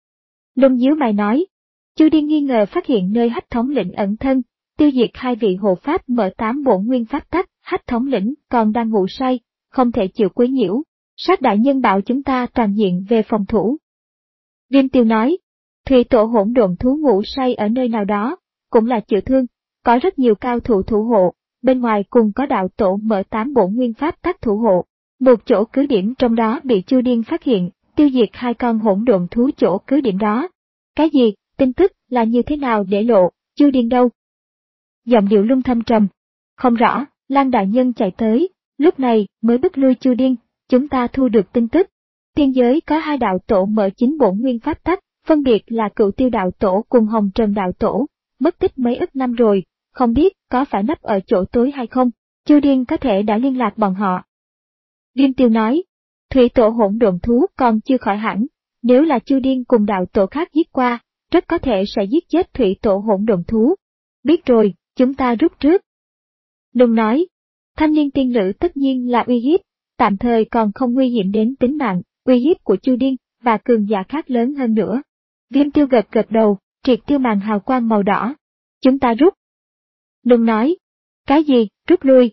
Lung nhíu mày nói, Chu Điên nghi ngờ phát hiện nơi Hách thống lĩnh ẩn thân, tiêu diệt hai vị hộ pháp mở tám bổn nguyên pháp tắc, Hách thống lĩnh còn đang ngủ say, không thể chịu quấy nhiễu, sát đại nhân bảo chúng ta toàn diện về phòng thủ. Viêm Tiêu nói, thủy tổ hỗn độn thú ngủ say ở nơi nào đó, cũng là chịu thương, có rất nhiều cao thủ thủ hộ, bên ngoài cùng có đạo tổ mở tám bổn nguyên pháp tắc thủ hộ. Một chỗ cứ điểm trong đó bị Chu Điên phát hiện, tiêu diệt hai con hỗn độn thú chỗ cứ điểm đó. Cái gì, tin tức là như thế nào để lộ, Chu Điên đâu? giọng điệu Lung thâm trầm. Không rõ, Lan đại nhân chạy tới, lúc này mới bức lui Chu Điên, chúng ta thu được tin tức. Tiên giới có hai đạo tổ mở chính bổn nguyên pháp tắc, phân biệt là Cửu Tiêu đạo tổ cùng Hồng Trần đạo tổ, mất tích mấy ức năm rồi, không biết có phải nấp ở chỗ tối hay không, Chu Điên có thể đã liên lạc bọn họ. Viêm Tiêu nói, thủy tổ hỗn độn thú còn chưa khỏi hẳn, nếu là Chu Điên cùng đạo tổ khác giết qua, rất có thể sẽ giết chết thủy tổ hỗn độn thú. Biết rồi, chúng ta rút trước. Lung nói, thanh niên tiên nữ tất nhiên là uy hiếp, tạm thời còn không nguy hiểm đến tính mạng, uy hiếp của Chu Điên và cường giả khác lớn hơn nữa. Viêm Tiêu gật gật đầu, triệt tiêu màn hào quang màu đỏ. Chúng ta rút. Lung nói, cái gì, rút lui?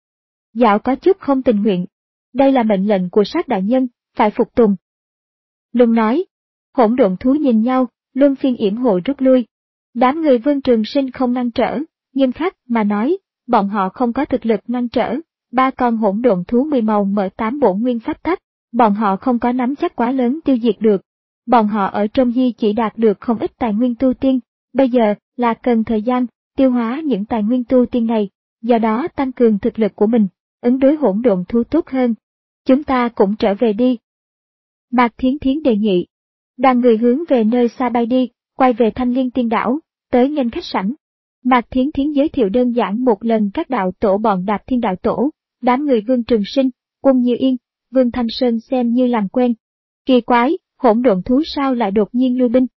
Dạo có chút không tình nguyện. Đây là mệnh lệnh của sát đại nhân, phải phục tùng. Lung nói, hỗn độn thú nhìn nhau, luân phiên yểm hộ rút lui. Đám người Vương Trường Sinh không ngăn trở, nghiêm khắc mà nói, bọn họ không có thực lực ngăn trở, ba con hỗn độn thú mười màu mở tám bổn nguyên pháp tắc, bọn họ không có nắm chắc quá lớn tiêu diệt được. Bọn họ ở trong di chỉ đạt được không ít tài nguyên tu tiên, bây giờ là cần thời gian tiêu hóa những tài nguyên tu tiên này, do đó tăng cường thực lực của mình, ứng đối hỗn độn thú tốt hơn. Chúng ta cũng trở về đi. Mạc Thiến Thiến đề nghị. Đoàn người hướng về nơi xa bay đi, quay về Thanh Liên Tiên Đảo, tới nghênh khách sảnh. Mạc Thiến Thiến giới thiệu đơn giản một lần các đạo tổ bọn Đạp Thiên đạo tổ, đám người Vương Trường Sinh, Quân Như Yên, Vương Thanh Sơn xem như làm quen. Kỳ quái, hỗn độn thú sao lại đột nhiên lui binh?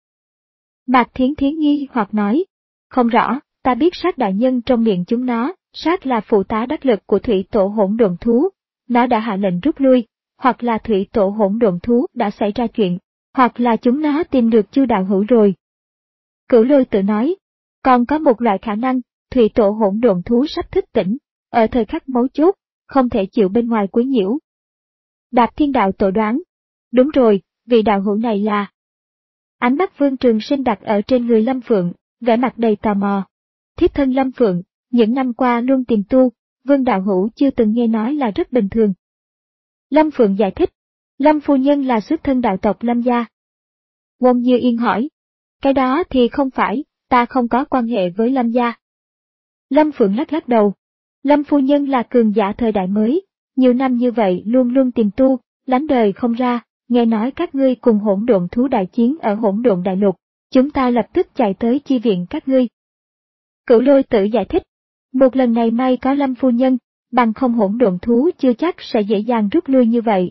Mạc Thiến Thiến nghi hoặc nói, không rõ, ta biết sát đại nhân trong miệng chúng nó, sát là phụ tá đắc lực của thủy tổ hỗn độn thú, nó đã hạ lệnh rút lui, hoặc là thủy tổ hỗn độn thú đã xảy ra chuyện, hoặc là chúng nó tìm được Chu đạo hữu rồi. Cửu Lôi tự nói, còn có một loại khả năng, thủy tổ hỗn độn thú sắp thức tỉnh, ở thời khắc mấu chốt, không thể chịu bên ngoài quấy nhiễu. Đạp Thiên đạo tổ đoán, đúng rồi, vị đạo hữu này là... Ánh mắt Vương Trường Sinh đặt ở trên người Lâm Phượng, vẻ mặt đầy tò mò. Thiếp thân Lâm Phượng, những năm qua luôn tìm tu, Vương đạo hữu chưa từng nghe nói là rất bình thường. Lâm Phượng giải thích, Lâm phu nhân là xuất thân đạo tộc Lâm gia. Quân Như Yên hỏi, cái đó thì không phải, ta không có quan hệ với Lâm gia. Lâm Phượng lắc lắc đầu, Lâm phu nhân là cường giả thời đại mới, nhiều năm như vậy luôn luôn tìm tu, lánh đời không ra, nghe nói các ngươi cùng hỗn độn thú đại chiến ở hỗn độn đại lục, chúng ta lập tức chạy tới chi viện các ngươi. Cửu Lôi tự giải thích, một lần này may có Lâm phu nhân, bằng không hỗn độn thú chưa chắc sẽ dễ dàng rút lui như vậy.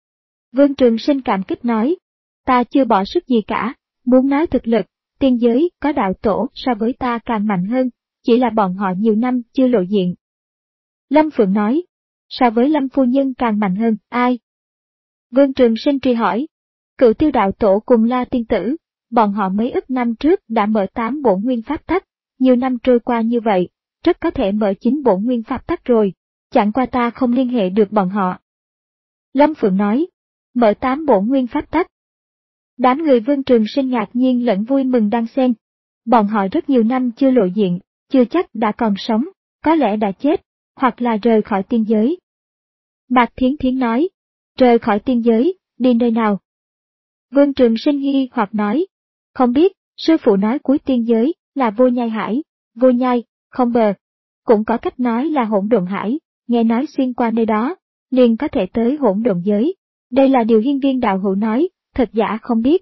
Vương Trường Sinh cảm kích nói, ta chưa bỏ sức gì cả, muốn nói thực lực, tiên giới có đạo tổ so với ta càng mạnh hơn, chỉ là bọn họ nhiều năm chưa lộ diện. Lâm Phượng nói, so với Lâm phu nhân càng mạnh hơn, ai? Vương Trường Sinh truy hỏi, Cửu Tiêu đạo tổ cùng La tiên tử, bọn họ mấy ức năm trước đã mở tám bổn nguyên pháp tắc, nhiều năm trôi qua như vậy, rất có thể mở chín bổn nguyên pháp tắc rồi, chẳng qua ta không liên hệ được bọn họ. Lâm Phượng nói, mở tám bổn nguyên pháp tắc. Đám người Vương Trường Sinh ngạc nhiên lẫn vui mừng đan xen. Bọn họ rất nhiều năm chưa lộ diện, chưa chắc đã còn sống, có lẽ đã chết, hoặc là rời khỏi tiên giới. Mạc Thiến Thiến nói, rời khỏi tiên giới, đi nơi nào? Vương Trường Sinh nghi hoặc nói, không biết, sư phụ nói cuối tiên giới là Vô Nhai Hải, Vô Nhai, không bờ. Cũng có cách nói là hỗn độn hải, nghe nói xuyên qua nơi đó, liền có thể tới hỗn độn giới. Đây là điều hiên viên đạo hữu nói, thật giả không biết.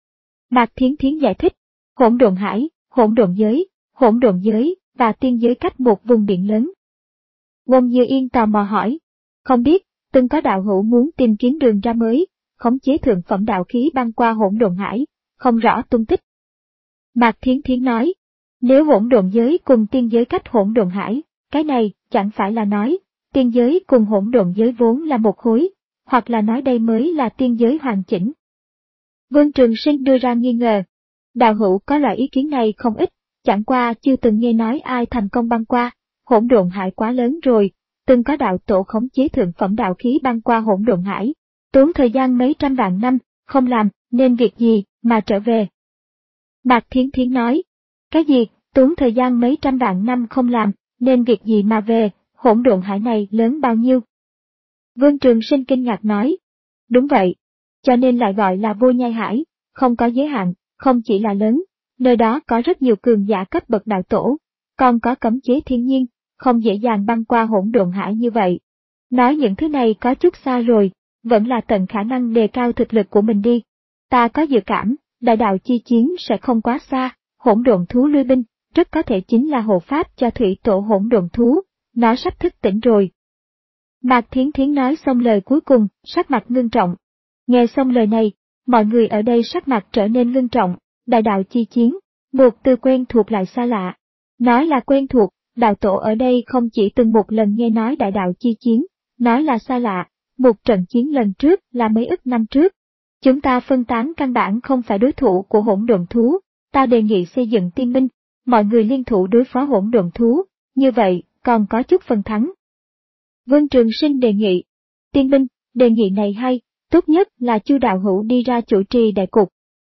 Mạc Thiến Thiến giải thích, hỗn độn hải, hỗn độn giới, hỗn độn giới và tiên giới cách một vùng biển lớn. Quân Như Yên tò mò hỏi, không biết, từng có đạo hữu muốn tìm kiếm đường ra mới, khống chế thượng phẩm đạo khí băng qua hỗn độn hải, không rõ tung tích. Mạc Thiến Thiến nói, nếu hỗn độn giới cùng tiên giới cách hỗn độn hải, cái này chẳng phải là nói, tiên giới cùng hỗn độn giới vốn là một khối, hoặc là nói đây mới là tiên giới hoàn chỉnh. Vương Trường Sinh đưa ra nghi ngờ, đạo hữu có loại ý kiến này không ít, chẳng qua chưa từng nghe nói ai thành công băng qua, hỗn độn hải quá lớn rồi, từng có đạo tổ khống chế thượng phẩm đạo khí băng qua hỗn độn hải, tốn thời gian mấy trăm vạn năm, không làm, nên việc gì, mà trở về. Mạc Thiến Thiến nói, cái gì, tốn thời gian mấy trăm vạn năm không làm, nên việc gì mà về, hỗn độn hải này lớn bao nhiêu? Vương Trường Sinh kinh ngạc nói, đúng vậy, cho nên lại gọi là Vô Nhai Hải, không có giới hạn, không chỉ là lớn, nơi đó có rất nhiều cường giả cấp bậc đạo tổ, còn có cấm chế thiên nhiên, không dễ dàng băng qua hỗn độn hải như vậy. Nói những thứ này có chút xa rồi, vẫn là tận khả năng đề cao thực lực của mình đi. Ta có dự cảm, đại đạo chi chiến sẽ không quá xa, hỗn độn thú lui binh, rất có thể chính là hộ pháp cho thủy tổ hỗn độn thú, nó sắp thức tỉnh rồi. Mạc Thiến Thiến nói xong lời cuối cùng, sắc mặt ngưng trọng. Nghe xong lời này, mọi người ở đây sắc mặt trở nên ngưng trọng, đại đạo chi chiến, một từ quen thuộc lại xa lạ. Nói là quen thuộc, đạo tổ ở đây không chỉ từng một lần nghe nói đại đạo chi chiến, nói là xa lạ, một trận chiến lần trước là mấy ức năm trước. Chúng ta phân tán căn bản không phải đối thủ của hỗn độn thú, ta đề nghị xây dựng tiên binh, mọi người liên thủ đối phó hỗn độn thú, như vậy còn có chút phần thắng. Vương Trường Sinh đề nghị, tiên binh, đề nghị này hay, tốt nhất là Chu đạo hữu đi ra chủ trì đại cục.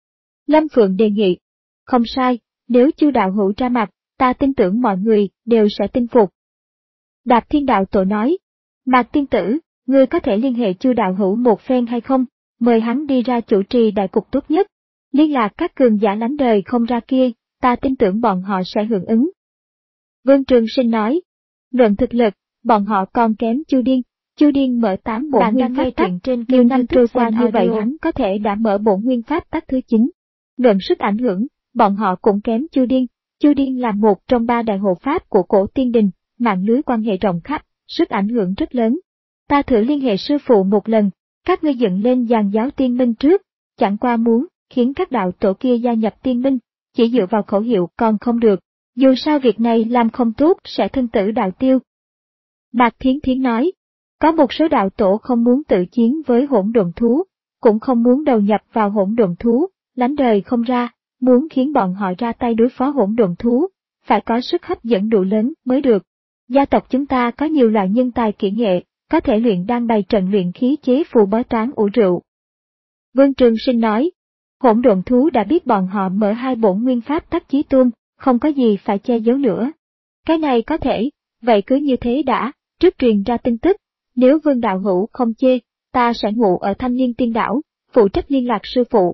Lâm Phượng đề nghị, không sai, nếu Chu đạo hữu ra mặt, ta tin tưởng mọi người đều sẽ tin phục. Đạp Thiên đạo tổ nói, Mạc tiên tử, ngươi có thể liên hệ Chu đạo hữu một phen hay không, mời hắn đi ra chủ trì đại cục tốt nhất. Liên lạc các cường giả lánh đời không ra kia, ta tin tưởng bọn họ sẽ hưởng ứng. Vương Trường Sinh nói, luận thực lực, bọn họ còn kém Chu Điên. Chu Điên mở tám bộ nguyên pháp tắc, nhiều năm trôi qua như vậy hắn có thể đã mở bộ nguyên pháp tắc thứ chín. Luận sức ảnh hưởng, bọn họ cũng kém Chu Điên. Chu Điên là một trong ba đại hộ pháp của cổ tiên đình, mạng lưới quan hệ rộng khắp, sức ảnh hưởng rất lớn. Ta thử liên hệ sư phụ một lần, các ngươi dựng lên dàn giáo tiên minh trước, chẳng qua muốn khiến các đạo tổ kia gia nhập tiên minh, chỉ dựa vào khẩu hiệu còn không được, dù sao việc này làm không tốt sẽ thân tử đạo tiêu. Mạc Thiến Thiến nói, có một số đạo tổ không muốn tự chiến với hỗn độn thú, cũng không muốn đầu nhập vào hỗn độn thú, lánh đời không ra, muốn khiến bọn họ ra tay đối phó hỗn độn thú, phải có sức hấp dẫn đủ lớn mới được. Gia tộc chúng ta có nhiều loại nhân tài kỹ nghệ, có thể luyện đan bày trận luyện khí chế phù bói toán ủ rượu. Vương Trường Sinh nói, hỗn độn thú đã biết bọn họ mở hai bổn nguyên pháp tắc chí tôn, không có gì phải che giấu nữa. Cái này có thể, vậy cứ như thế đã, trước truyền ra tin tức, nếu Vương đạo hữu không chê, ta sẽ ngủ ở Thanh Liên Tiên Đảo, phụ trách liên lạc sư phụ.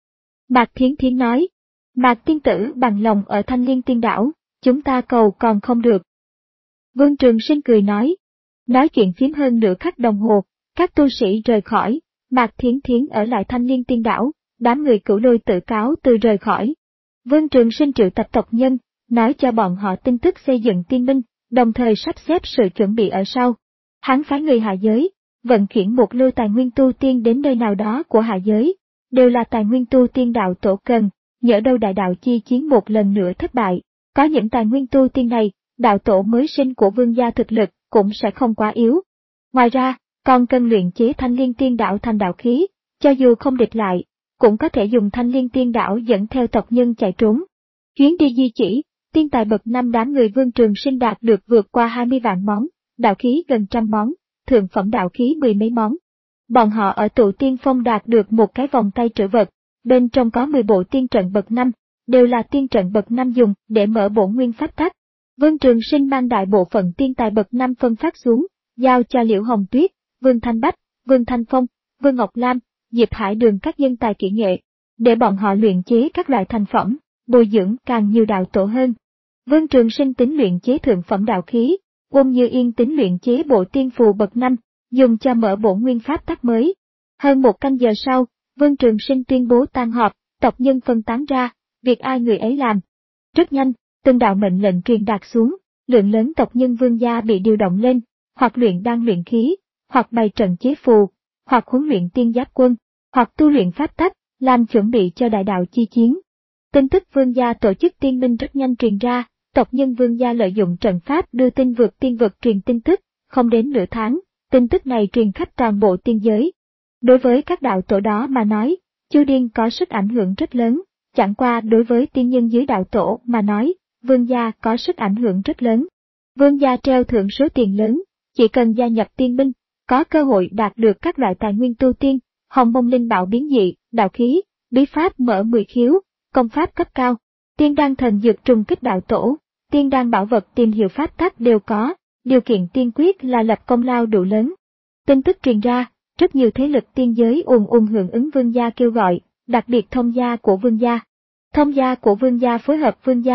Mạc Thiến Thiến nói, Mạc tiên tử bằng lòng ở Thanh Liên Tiên Đảo, chúng ta cầu còn không được. Vương Trường Sinh cười nói, nói chuyện phím hơn nửa khắc đồng hồ, các tu sĩ rời khỏi, Mạc Thiến Thiến ở lại Thanh Liên Tiên Đảo, đám người Cửu Lôi tự cáo từ rời khỏi. Vương Trường Sinh triệu tập tộc nhân, nói cho bọn họ tin tức xây dựng tiên binh, đồng thời sắp xếp sự chuẩn bị ở sau. Hắn phái người hạ giới, vận chuyển một lô tài nguyên tu tiên đến nơi nào đó của hạ giới, đều là tài nguyên tu tiên đạo tổ cần, nhỡ đâu đại đạo chi chiến một lần nữa thất bại, có những tài nguyên tu tiên này, đạo tổ mới sinh của vương gia thực lực cũng sẽ không quá yếu. Ngoài ra, còn cần luyện chế Thanh Liên Tiên Đảo thành đạo khí, cho dù không địch lại, cũng có thể dùng Thanh Liên Tiên Đảo dẫn theo tộc nhân chạy trốn. Chuyến đi di chỉ, tiên tài bậc năm đám người Vương Trường Sinh đạt được vượt qua hai mươi vạn món, đạo khí gần trăm món, thượng phẩm đạo khí mười mấy món. Bọn họ ở tụ tiên phong đạt được một cái vòng tay trữ vật, bên trong có mười bộ tiên trận bậc năm, đều là tiên trận bậc năm dùng để mở bổn nguyên pháp tắc. Vương Trường Sinh mang đại bộ phận tiên tài bậc năm phân phát xuống, giao cho Liễu Hồng Tuyết, Vương Thanh Bách, Vương Thanh Phong, Vương Ngọc Lam, Diệp Hải Đường các nhân tài kỹ nghệ, để bọn họ luyện chế các loại thành phẩm, bồi dưỡng càng nhiều đạo tổ hơn. Vương Trường Sinh tính luyện chế thượng phẩm đạo khí, Uông Như Yên tính luyện chế bộ tiên phù bậc năm, dùng cho mở bổn nguyên pháp tắc mới. Hơn một canh giờ sau, Vương Trường Sinh tuyên bố tan họp, tộc nhân phân tán ra, việc ai người ấy làm. Rất nhanh, từng đạo mệnh lệnh truyền đạt xuống, lượng lớn tộc nhân Vương gia bị điều động lên, hoặc luyện đan luyện khí, hoặc bày trận chế phù, hoặc huấn luyện tiên giáp quân, hoặc tu luyện pháp tắc, làm chuẩn bị cho đại đạo chi chiến. Tin tức Vương gia tổ chức tiên minh rất nhanh truyền ra, tộc nhân Vương gia lợi dụng trận pháp đưa tin vượt tiên vực truyền tin tức, không đến nửa tháng, tin tức này truyền khắp toàn bộ tiên giới. Đối với các đạo tổ đó mà nói, Chu Điên có sức ảnh hưởng rất lớn, chẳng qua đối với tiên nhân dưới đạo tổ mà nói, Vương gia có sức ảnh hưởng rất lớn. Vương gia treo thưởng số tiền lớn, chỉ cần gia nhập tiên binh, có cơ hội đạt được các loại tài nguyên tu tiên, hồng mông linh bảo biến dị, đạo khí, bí pháp mở mười khiếu, công pháp cấp cao, tiên đan thần dược trùng kích đạo tổ, tiên đan bảo vật tìm hiểu pháp tắc đều có, điều kiện tiên quyết là lập công lao đủ lớn. Tin tức truyền ra, rất nhiều thế lực tiên giới ùn ùn hưởng ứng Vương gia kêu gọi, đặc biệt thông gia của Vương gia. Thông gia của Vương gia phối hợp Vương gia,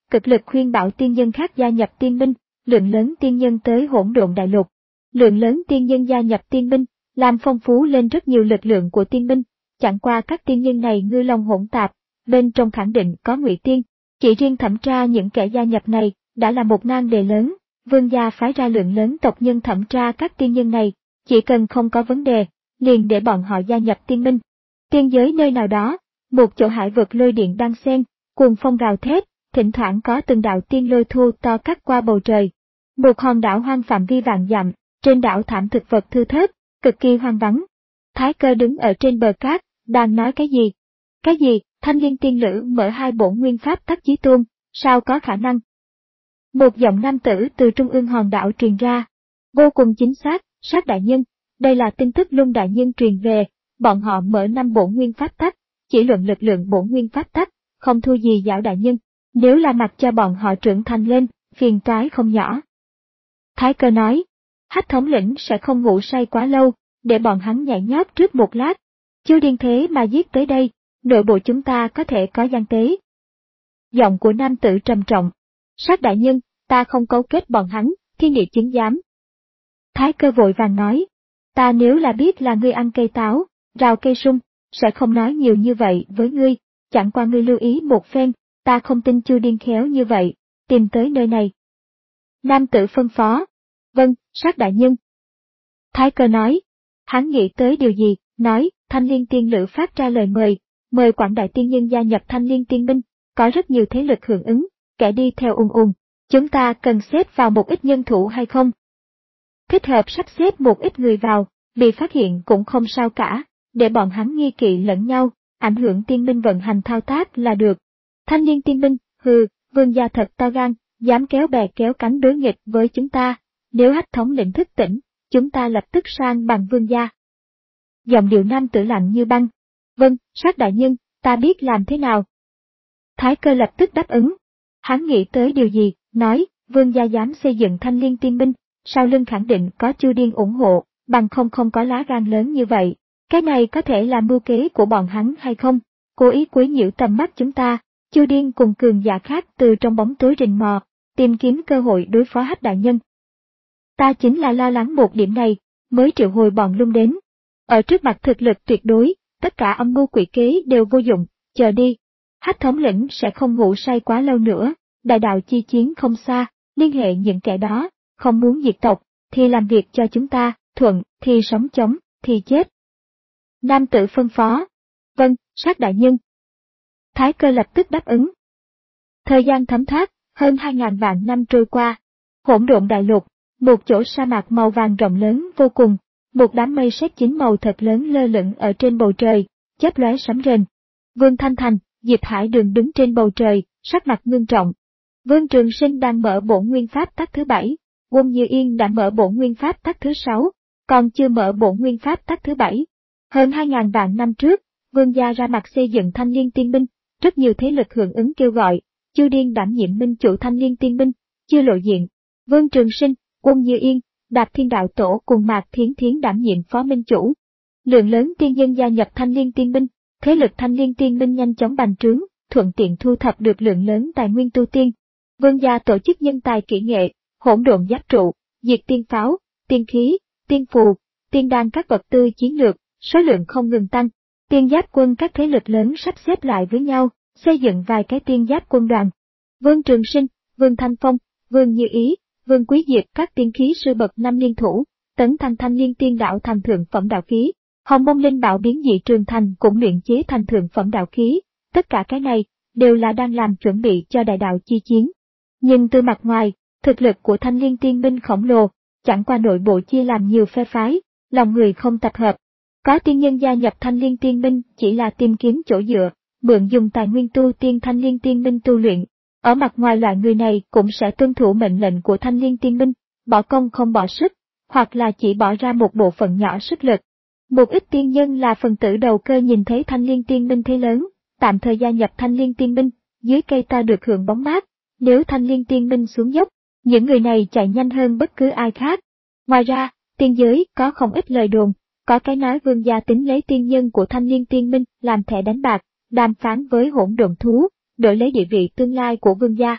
cực lực khuyên bảo tiên nhân khác gia nhập tiên binh, lượng lớn tiên nhân tới Hỗn Độn Đại Lục. Lượng lớn tiên nhân gia nhập tiên binh, làm phong phú lên rất nhiều lực lượng của tiên binh, chẳng qua các tiên nhân này ngư long hỗn tạp, bên trong khẳng định có ngụy tiên, chỉ riêng thẩm tra những kẻ gia nhập này đã là một nan đề lớn, vương gia phái ra lượng lớn tộc nhân thẩm tra các tiên nhân này, chỉ cần không có vấn đề, liền để bọn họ gia nhập tiên binh. Tiên giới nơi nào đó, một chỗ hải vực lôi điện đang xen, cuồng phong gào thét, thỉnh thoảng có từng đạo tiên lôi thu to cắt qua bầu trời. Một hòn đảo hoang phạm vi vạn dặm, trên đảo thảm thực vật thưa thớt, cực kỳ hoang vắng. Thái Cơ đứng ở trên bờ cát, đang nói cái gì? Cái gì? Thanh Liên tiên lữ mở hai bổn nguyên pháp tắc chí tôn, sao có khả năng? Một giọng nam tử từ trung ương hòn đảo truyền ra. Vô cùng chính xác, Sát đại nhân, đây là tin tức Lung đại nhân truyền về, bọn họ mở năm bổn nguyên pháp tắc, chỉ luận lực lượng bổn nguyên pháp tắc, không thua gì Giảo đại nhân, nếu là mặc cho bọn họ trưởng thành lên, phiền toái không nhỏ. Thái Cơ nói, Hách thống lĩnh sẽ không ngủ say quá lâu, để bọn hắn nhảy nhót trước một lát. Chưa điên thế mà giết tới đây, nội bộ chúng ta có thể có gian tế. Giọng của nam tử trầm trọng. Sát đại nhân, ta không cấu kết bọn hắn, thiên địa chứng giám. Thái Cơ vội vàng nói, ta nếu là biết là ngươi ăn cây táo, rào cây sung, sẽ không nói nhiều như vậy với ngươi, chẳng qua ngươi lưu ý một phen, ta không tin Chu điên khéo như vậy, tìm tới nơi này. Nam tử phân phó, vâng, Sát đại nhân. Thái Cơ nói, hắn nghĩ tới điều gì, nói, Thanh Liên tiên lữ phát ra lời mời, mời quảng đại tiên nhân gia nhập Thanh Liên tiên binh, có rất nhiều thế lực hưởng ứng, kẻ đi theo ùn ùn, chúng ta cần xếp vào một ít nhân thủ hay không? Thích hợp sắp xếp một ít người vào, bị phát hiện cũng không sao cả, để bọn hắn nghi kỵ lẫn nhau, ảnh hưởng tiên binh vận hành thao tác là được. Thanh Liên tiên binh, hừ, vương gia thật to gan, dám kéo bè kéo cánh đối nghịch với chúng ta, nếu Hách thống lĩnh thức tỉnh, chúng ta lập tức sang bằng vương gia. Giọng điệu nam tử lạnh như băng. Vâng, Sát đại nhân, ta biết làm thế nào. Thái Cơ lập tức đáp ứng. Hắn nghĩ tới điều gì, nói, vương gia dám xây dựng Thanh Liên tiên binh, sau lưng khẳng định có Chu điên ủng hộ, bằng không không có lá gan lớn như vậy. Cái này có thể là mưu kế của bọn hắn hay không? Cố ý quấy nhiễu tầm mắt chúng ta, Chu điên cùng cường giả khác từ trong bóng tối rình mò, tìm kiếm cơ hội đối phó Hách đại nhân. Ta chính là lo lắng một điểm này, mới triệu hồi bọn Lung đến. Ở trước mặt thực lực tuyệt đối, tất cả âm mưu quỷ kế đều vô dụng, chờ đi. Hách thống lĩnh sẽ không ngủ say quá lâu nữa, đại đạo chi chiến không xa, liên hệ những kẻ đó, không muốn diệt tộc, thì làm việc cho chúng ta, thuận, thì sống chống, thì chết. Nam tử phân phó. Vâng, Sát đại nhân. Thái Cơ lập tức đáp ứng. Thời gian thấm thoát, hơn hai ngàn vạn năm trôi qua. Hỗn Độn Đại Lục, một chỗ sa mạc màu vàng rộng lớn vô cùng, một đám mây sét chín màu thật lớn lơ lửng ở trên bầu trời, chớp lóe sấm rền. Vương Thanh Thành, Diệp Hải Đường đứng trên bầu trời, sắc mặt ngưng trọng. Vương Trường Sinh đang mở bổn nguyên pháp tắc thứ bảy, Quân Như Yên đã mở bổn nguyên pháp tắc thứ sáu, còn chưa mở bổn nguyên pháp tắc thứ bảy. Hơn hai ngàn vạn năm trước, Vương gia ra mặt xây dựng Thanh Liên tiên binh, rất nhiều thế lực hưởng ứng kêu gọi, Chu điên đảm nhiệm minh chủ Thanh Liên tiên binh, chưa lộ diện. Vương Trường Sinh, Quân Như Yên, Đạp Thiên Đạo Tổ cùng Mạc Thiến Thiến đảm nhiệm phó minh chủ. Lượng lớn tiên dân gia nhập Thanh Liên tiên binh, thế lực Thanh Liên tiên binh nhanh chóng bành trướng, thuận tiện thu thập được lượng lớn tài nguyên tu tiên. Vương gia tổ chức nhân tài kỹ nghệ, hỗn độn giáp trụ, diệt tiên pháo, tiên khí, tiên phù, tiên đan các vật tư chiến lược, số lượng không ngừng tăng. Tiên giáp quân các thế lực lớn sắp xếp lại với nhau, xây dựng vài cái tiên giáp quân đoàn. Vương Trường Sinh, Vương Thanh Phong, Vương Như Ý, Vương Quý Diệp các tiên khí sư bậc năm liên thủ, tấn thành Thanh Liên tiên đạo thành thượng phẩm đạo khí. Hồng Mông Linh Bảo biến dị Trường Thành cũng luyện chế thành thượng phẩm đạo khí. Tất cả cái này đều là đang làm chuẩn bị cho đại đạo chi chiến. Nhưng từ mặt ngoài, thực lực của Thanh Liên tiên binh khổng lồ, chẳng qua nội bộ chia làm nhiều phe phái, lòng người không tập hợp. Có tiên nhân gia nhập Thanh Liên tiên binh chỉ là tìm kiếm chỗ dựa, mượn dùng tài nguyên tu tiên Thanh Liên tiên binh tu luyện. Ở mặt ngoài loại người này cũng sẽ tuân thủ mệnh lệnh của Thanh Liên tiên binh, bỏ công không bỏ sức, hoặc là chỉ bỏ ra một bộ phận nhỏ sức lực. Một ít tiên nhân là phần tử đầu cơ nhìn thấy Thanh Liên tiên binh thế lớn, tạm thời gia nhập Thanh Liên tiên binh, dưới cây ta được hưởng bóng mát, nếu Thanh Liên tiên binh xuống dốc, những người này chạy nhanh hơn bất cứ ai khác. Ngoài ra, tiên giới có không ít lời đồn, có cái nói vương gia tính lấy tiên nhân của Thanh Liên tiên binh làm thẻ đánh bạc, đàm phán với hỗn độn thú, đổi lấy địa vị tương lai của vương gia.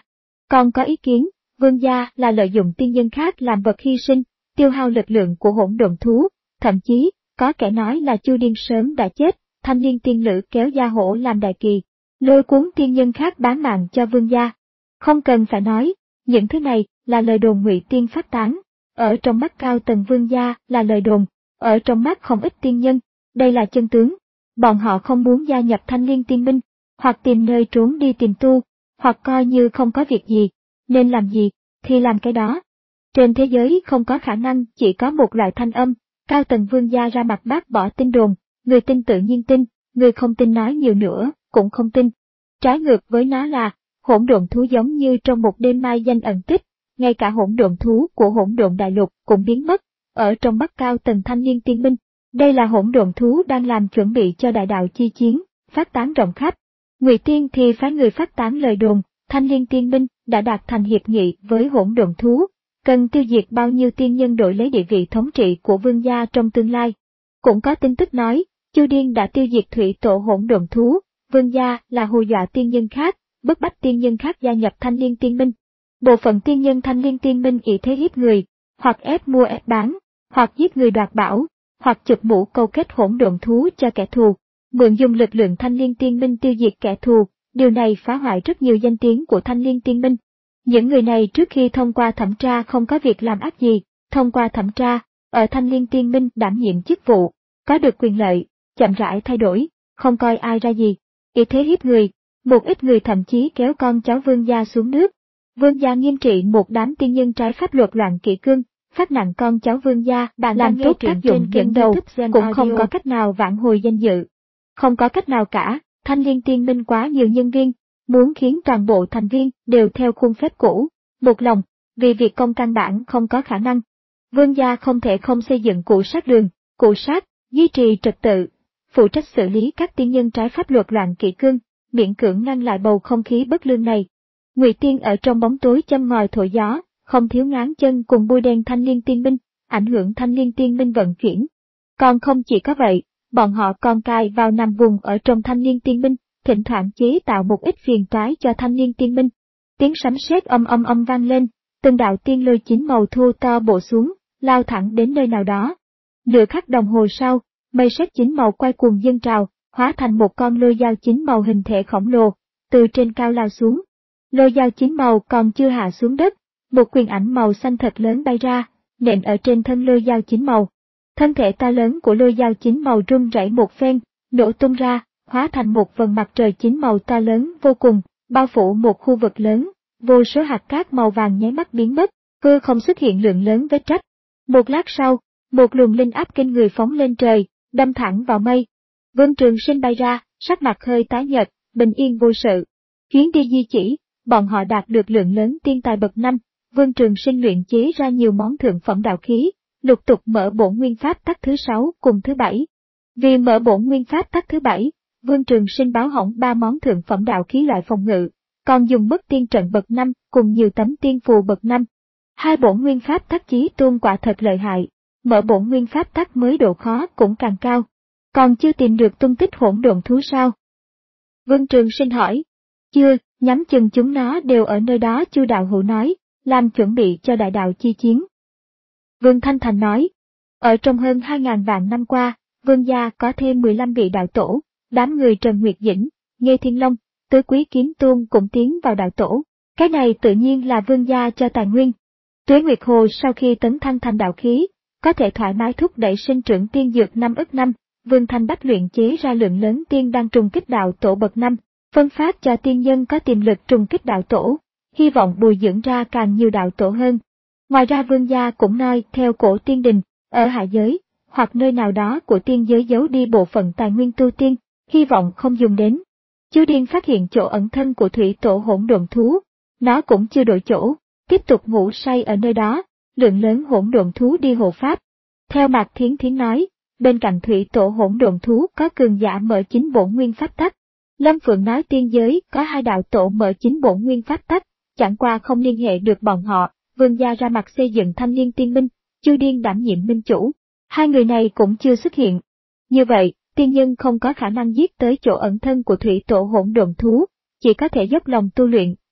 Còn có ý kiến, vương gia là lợi dụng tiên nhân khác làm vật hy sinh, tiêu hao lực lượng của hỗn độn thú, thậm chí, có kẻ nói là Chu Điên sớm đã chết, thanh niên tiên nữ kéo gia hổ làm đại kỳ, lôi cuốn tiên nhân khác bán mạng cho vương gia. Không cần phải nói, những thứ này là lời đồn ngụy tiên phát tán, ở trong mắt cao tầng vương gia là lời đồn, ở trong mắt không ít tiên nhân, đây là chân tướng. Bọn họ không muốn gia nhập thanh liên tiên minh, hoặc tìm nơi trốn đi tìm tu, hoặc coi như không có việc gì, nên làm gì, thì làm cái đó. Trên thế giới không có khả năng chỉ có một loại thanh âm, cao tầng vương gia ra mặt bác bỏ tin đồn, người tin tự nhiên tin, người không tin nói nhiều nữa, cũng không tin. Trái ngược với nó là, hỗn độn thú giống như trong một đêm mai danh ẩn tích, ngay cả hỗn độn thú của hỗn độn đại lục cũng biến mất, ở trong mắt cao tầng thanh liên tiên minh. Đây là hỗn độn thú đang làm chuẩn bị cho đại đạo chi chiến, phát tán rộng khắp. Ngụy Tiên thì phái người phát tán lời đồn, thanh liên tiên minh đã đạt thành hiệp nghị với hỗn độn thú, cần tiêu diệt bao nhiêu tiên nhân đổi lấy địa vị thống trị của vương gia trong tương lai. Cũng có tin tức nói, Chu Điên đã tiêu diệt thủy tổ hỗn độn thú, vương gia là hù dọa tiên nhân khác, bức bách tiên nhân khác gia nhập thanh liên tiên minh. Bộ phận tiên nhân thanh liên tiên minh ỷ thế hiếp người, hoặc ép mua ép bán, hoặc giết người đoạt bảo, hoặc chụp mũ câu kết hỗn độn thú cho kẻ thù, mượn dùng lực lượng thanh liên tiên minh tiêu diệt kẻ thù, điều này phá hoại rất nhiều danh tiếng của thanh liên tiên minh. Những người này trước khi thông qua thẩm tra không có việc làm ác gì, thông qua thẩm tra, ở thanh liên tiên minh đảm nhiệm chức vụ, có được quyền lợi, chậm rãi thay đổi, không coi ai ra gì, ỷ thế hiếp người, một ít người thậm chí kéo con cháu vương gia xuống nước. Vương gia nghiêm trị một đám tiên nhân trái pháp luật loạn kỷ cương, phát nặng con cháu vương gia, bạn làm tốt tác dụng dẫn đầu, cũng không có cách nào vãn hồi danh dự. Không có cách nào cả, thanh liên tiên minh quá nhiều nhân viên, muốn khiến toàn bộ thành viên đều theo khuôn phép cũ, một lòng, vì việc công căn bản không có khả năng. Vương gia không thể không xây dựng cụ sát đường, cụ sát, duy trì trật tự, phụ trách xử lý các tiên nhân trái pháp luật loạn kỷ cương, miễn cưỡng ngăn lại bầu không khí bất lương này. Ngụy Tiên ở trong bóng tối châm ngòi thổi gió, không thiếu ngáng chân cùng bôi đen thanh liên tiên minh, ảnh hưởng thanh liên tiên minh vận chuyển. Còn không chỉ có vậy, bọn họ còn cài vào nằm vùng ở trong thanh liên tiên minh, thỉnh thoảng chế tạo một ít phiền toái cho thanh liên tiên minh. Tiếng sấm sét âm âm âm vang lên, từng đạo tiên lôi chín màu thu to bộ xuống, lao thẳng đến nơi nào đó. Nửa khắc đồng hồ sau, mây sét chín màu quay cuồng dâng trào, hóa thành một con lôi dao chín màu hình thể khổng lồ, từ trên cao lao xuống. Lôi dao chín màu còn chưa hạ xuống đất, một quyền ảnh màu xanh thật lớn bay ra, nện ở trên thân lôi dao chín màu. Thân thể to lớn của lôi dao chín màu rung rẩy một phen, nổ tung ra, hóa thành một vầng mặt trời chín màu to lớn vô cùng, bao phủ một khu vực lớn, vô số hạt cát màu vàng nháy mắt biến mất, hư không xuất hiện lượng lớn vết rách. Một lát sau, một luồng linh áp kinh người phóng lên trời, đâm thẳng vào mây. Vương Trường Sinh bay ra, sắc mặt hơi tái nhợt, bình yên vô sự. Chuyến đi di chỉ, bọn họ đạt được lượng lớn tiên tài bậc năm, Vương Trường Sinh luyện chế ra nhiều món thượng phẩm đạo khí, lục tục mở bổn nguyên pháp tắc thứ sáu cùng thứ bảy. Vì mở bổn nguyên pháp tắc thứ bảy, Vương Trường Sinh báo hỏng ba món thượng phẩm đạo khí loại phòng ngự, còn dùng bất tiên trận bậc năm cùng nhiều tấm tiên phù bậc năm. Hai bổn nguyên pháp tắc chí tôn quả thật lợi hại, mở bổn nguyên pháp tắc mới độ khó cũng càng cao. Còn chưa tìm được tung tích hỗn độn thú sao? Vương Trường Sinh hỏi. Chưa, nhắm chừng chúng nó đều ở nơi đó. Chu đạo hữu nói, làm chuẩn bị cho đại đạo chi chiến. Vương Thanh Thành nói, ở trong hơn hai ngàn vạn năm qua, Vương gia có thêm mười lăm vị đạo tổ, đám người Trần Nguyệt Dĩnh, Nghê Thiên Long, Tứ Quý Kiếm Tôn cũng tiến vào đạo tổ. Cái này tự nhiên là Vương gia cho tài nguyên. Tuế Nguyệt Hồ sau khi tấn thăng thành đạo khí, có thể thoải mái thúc đẩy sinh trưởng tiên dược năm ức năm. Vương Thanh Bách luyện chế ra lượng lớn tiên đang trùng kích đạo tổ bậc năm, phân phát cho tiên nhân có tiềm lực trùng kích đạo tổ, hy vọng bồi dưỡng ra càng nhiều đạo tổ hơn. Ngoài ra Vương gia cũng noi theo cổ tiên đình, ở hạ giới, hoặc nơi nào đó của tiên giới giấu đi bộ phận tài nguyên tu tiên, hy vọng không dùng đến. Chu Điên phát hiện chỗ ẩn thân của thủy tổ hỗn độn thú, nó cũng chưa đổi chỗ, tiếp tục ngủ say ở nơi đó, lượng lớn hỗn độn thú đi hộ pháp. Theo Mạc Thiến Thiến nói, bên cạnh thủy tổ hỗn độn thú có cường giả mở chính bổn nguyên pháp tắc. Lâm Phượng nói tiên giới có hai đạo tổ mở chính bổn nguyên pháp tắc, chẳng qua không liên hệ được bọn họ. Vương gia ra mặt xây dựng thanh liên tiên minh, Chu Điên đảm nhiệm minh chủ. Hai người này cũng chưa xuất hiện. Như vậy, tiên nhân không có khả năng giết tới chỗ ẩn thân của thủy tổ hỗn độn thú, chỉ có thể dốc lòng tu luyện,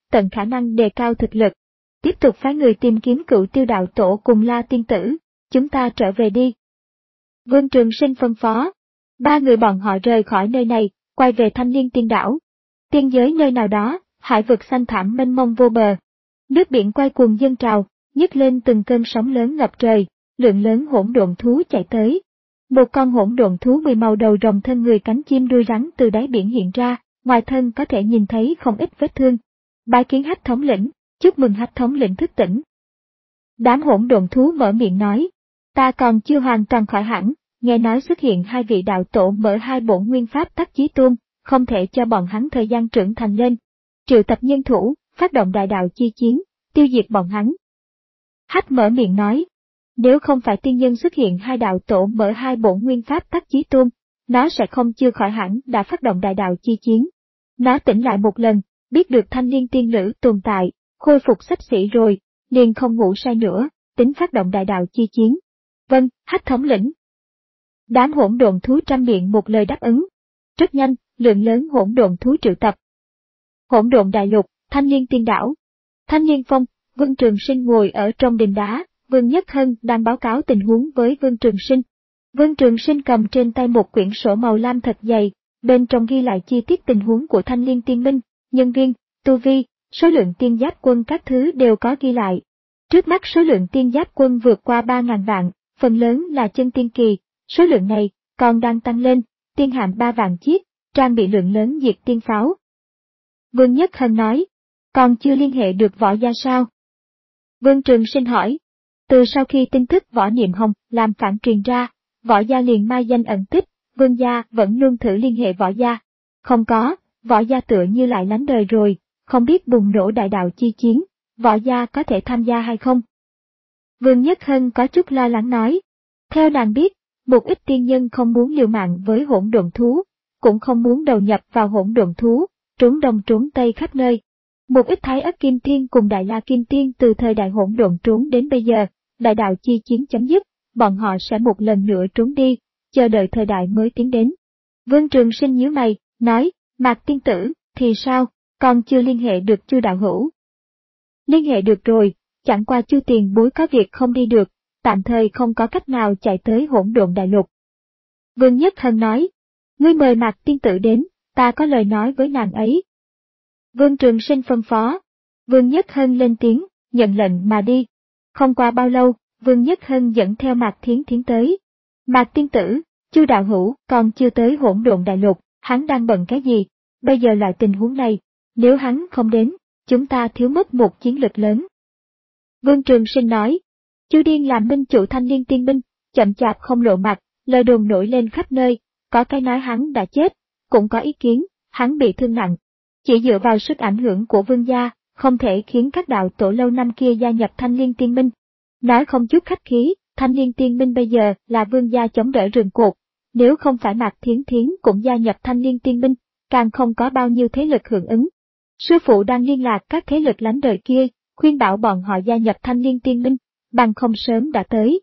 tận khả năng đề cao thực lực. Tiếp tục phái người tìm kiếm Cửu Tiêu đạo tổ cùng La tiên tử, chúng ta trở về đi. Vương Trường Sinh phân phó. Ba người bọn họ rời khỏi nơi này, quay về Thanh Liên Tiên đảo. Tiên giới nơi nào đó, hải vực xanh thẳm mênh mông vô bờ. Nước biển quay cuồng dâng trào, nhấc lên từng cơn sóng lớn ngập trời, lượng lớn hỗn độn thú chạy tới. Một con hỗn độn thú mười màu đầu rồng thân người cánh chim đuôi rắn từ đáy biển hiện ra, ngoài thân có thể nhìn thấy không ít vết thương. Bái kiến Hách thống lĩnh, chúc mừng Hách thống lĩnh thức tỉnh. Đám hỗn độn thú mở miệng nói, ta còn chưa hoàn toàn khỏi hẳn, nghe nói xuất hiện hai vị đạo tổ mở hai bổn nguyên pháp tắc chí tôn, không thể cho bọn hắn thời gian trưởng thành lên. Triệu tập nhân thủ, phát động đại đạo chi chiến, tiêu diệt bọn hắn. Hách mở miệng nói, nếu không phải tiên nhân xuất hiện hai đạo tổ mở hai bổn nguyên pháp tắc chí tôn, nó sẽ không chưa khỏi hẳn đã phát động đại đạo chi chiến. Nó tỉnh lại một lần, biết được thanh liên tiên nữ tồn tại, khôi phục xấp xỉ rồi, liền không ngủ say nữa, tính phát động đại đạo chi chiến. Vâng, Hách thống lĩnh. Đám hỗn độn thú trăm miệng một lời đáp ứng. Rất nhanh, lượng lớn hỗn độn thú triệu tập. Hỗn độn đại lục, Thanh Liên Tiên đảo. Thanh Liên Phong, Vương Trường Sinh ngồi ở trong đình đá, Vương Nhất Hân đang báo cáo tình huống với Vương Trường Sinh. Vương Trường Sinh cầm trên tay một quyển sổ màu lam thật dày, bên trong ghi lại chi tiết tình huống của Thanh Liên Tiên Minh, nhân viên, tu vi, số lượng tiên giáp quân các thứ đều có ghi lại. Trước mắt số lượng tiên giáp quân vượt qua ba ngàn vạn, phần lớn là chân tiên kỳ, số lượng này còn đang tăng lên, tiên hạm ba vạn chiếc, trang bị lượng lớn diệt tiên pháo. Vương Nhất Hân nói, còn chưa liên hệ được Võ Gia sao? Vương Trường Sinh hỏi, từ sau khi tin tức Võ Niệm Hồng làm phản truyền ra, Võ Gia liền mai danh ẩn tích, Vương Gia vẫn luôn thử liên hệ Võ Gia. Không có, Võ Gia tựa như lại lánh đời rồi, không biết bùng nổ đại đạo chi chiến, Võ Gia có thể tham gia hay không? Vương Nhất Hân có chút lo lắng nói, theo nàng biết, một ít tiên nhân không muốn liều mạng với hỗn độn thú, cũng không muốn đầu nhập vào hỗn độn thú, trốn đông trốn tây khắp nơi. Một ít Thái Ất Kim Tiên cùng Đại La Kim Tiên từ thời đại hỗn độn trốn đến bây giờ, đại đạo chi chiến chấm dứt, bọn họ sẽ một lần nữa trốn đi, chờ đợi thời đại mới tiến đến. Vương Trường Sinh nhíu mày, nói, Mạc tiên tử, thì sao, còn chưa liên hệ được Chu đạo hữu? Liên hệ được rồi, chẳng qua Chu tiền bối có việc không đi được, tạm thời không có cách nào chạy tới hỗn độn đại lục. Vương Nhất Hân nói, ngươi mời Mạc tiên tử đến, ta có lời nói với nàng ấy. Vương Trường Sinh phân phó. Vương Nhất Hân lên tiếng, nhận lệnh mà đi. Không qua bao lâu, Vương Nhất Hân dẫn theo Mạc Thiến Thiến tới. Mạc tiên tử, Chu đạo hữu còn chưa tới hỗn độn đại lục, hắn đang bận cái gì? Bây giờ lại tình huống này, nếu hắn không đến, chúng ta thiếu mất một chiến lực lớn. Vương Trường Sinh nói, Chu Điên làm minh chủ Thanh Liên Tiên Minh, chậm chạp không lộ mặt, lời đồn nổi lên khắp nơi, có cái nói hắn đã chết, cũng có ý kiến, hắn bị thương nặng. Chỉ dựa vào sức ảnh hưởng của Vương gia, không thể khiến các đạo tổ lâu năm kia gia nhập Thanh Liên Tiên Minh. Nói không chút khách khí, Thanh Liên Tiên Minh bây giờ là Vương gia chống đỡ rừng cột, nếu không phải Mạc Thiến Thiến cũng gia nhập Thanh Liên Tiên Minh, càng không có bao nhiêu thế lực hưởng ứng. Sư phụ đang liên lạc các thế lực lánh đời kia, khuyên bảo bọn họ gia nhập Thanh Liên Tiên Minh, bằng không sớm đã tới.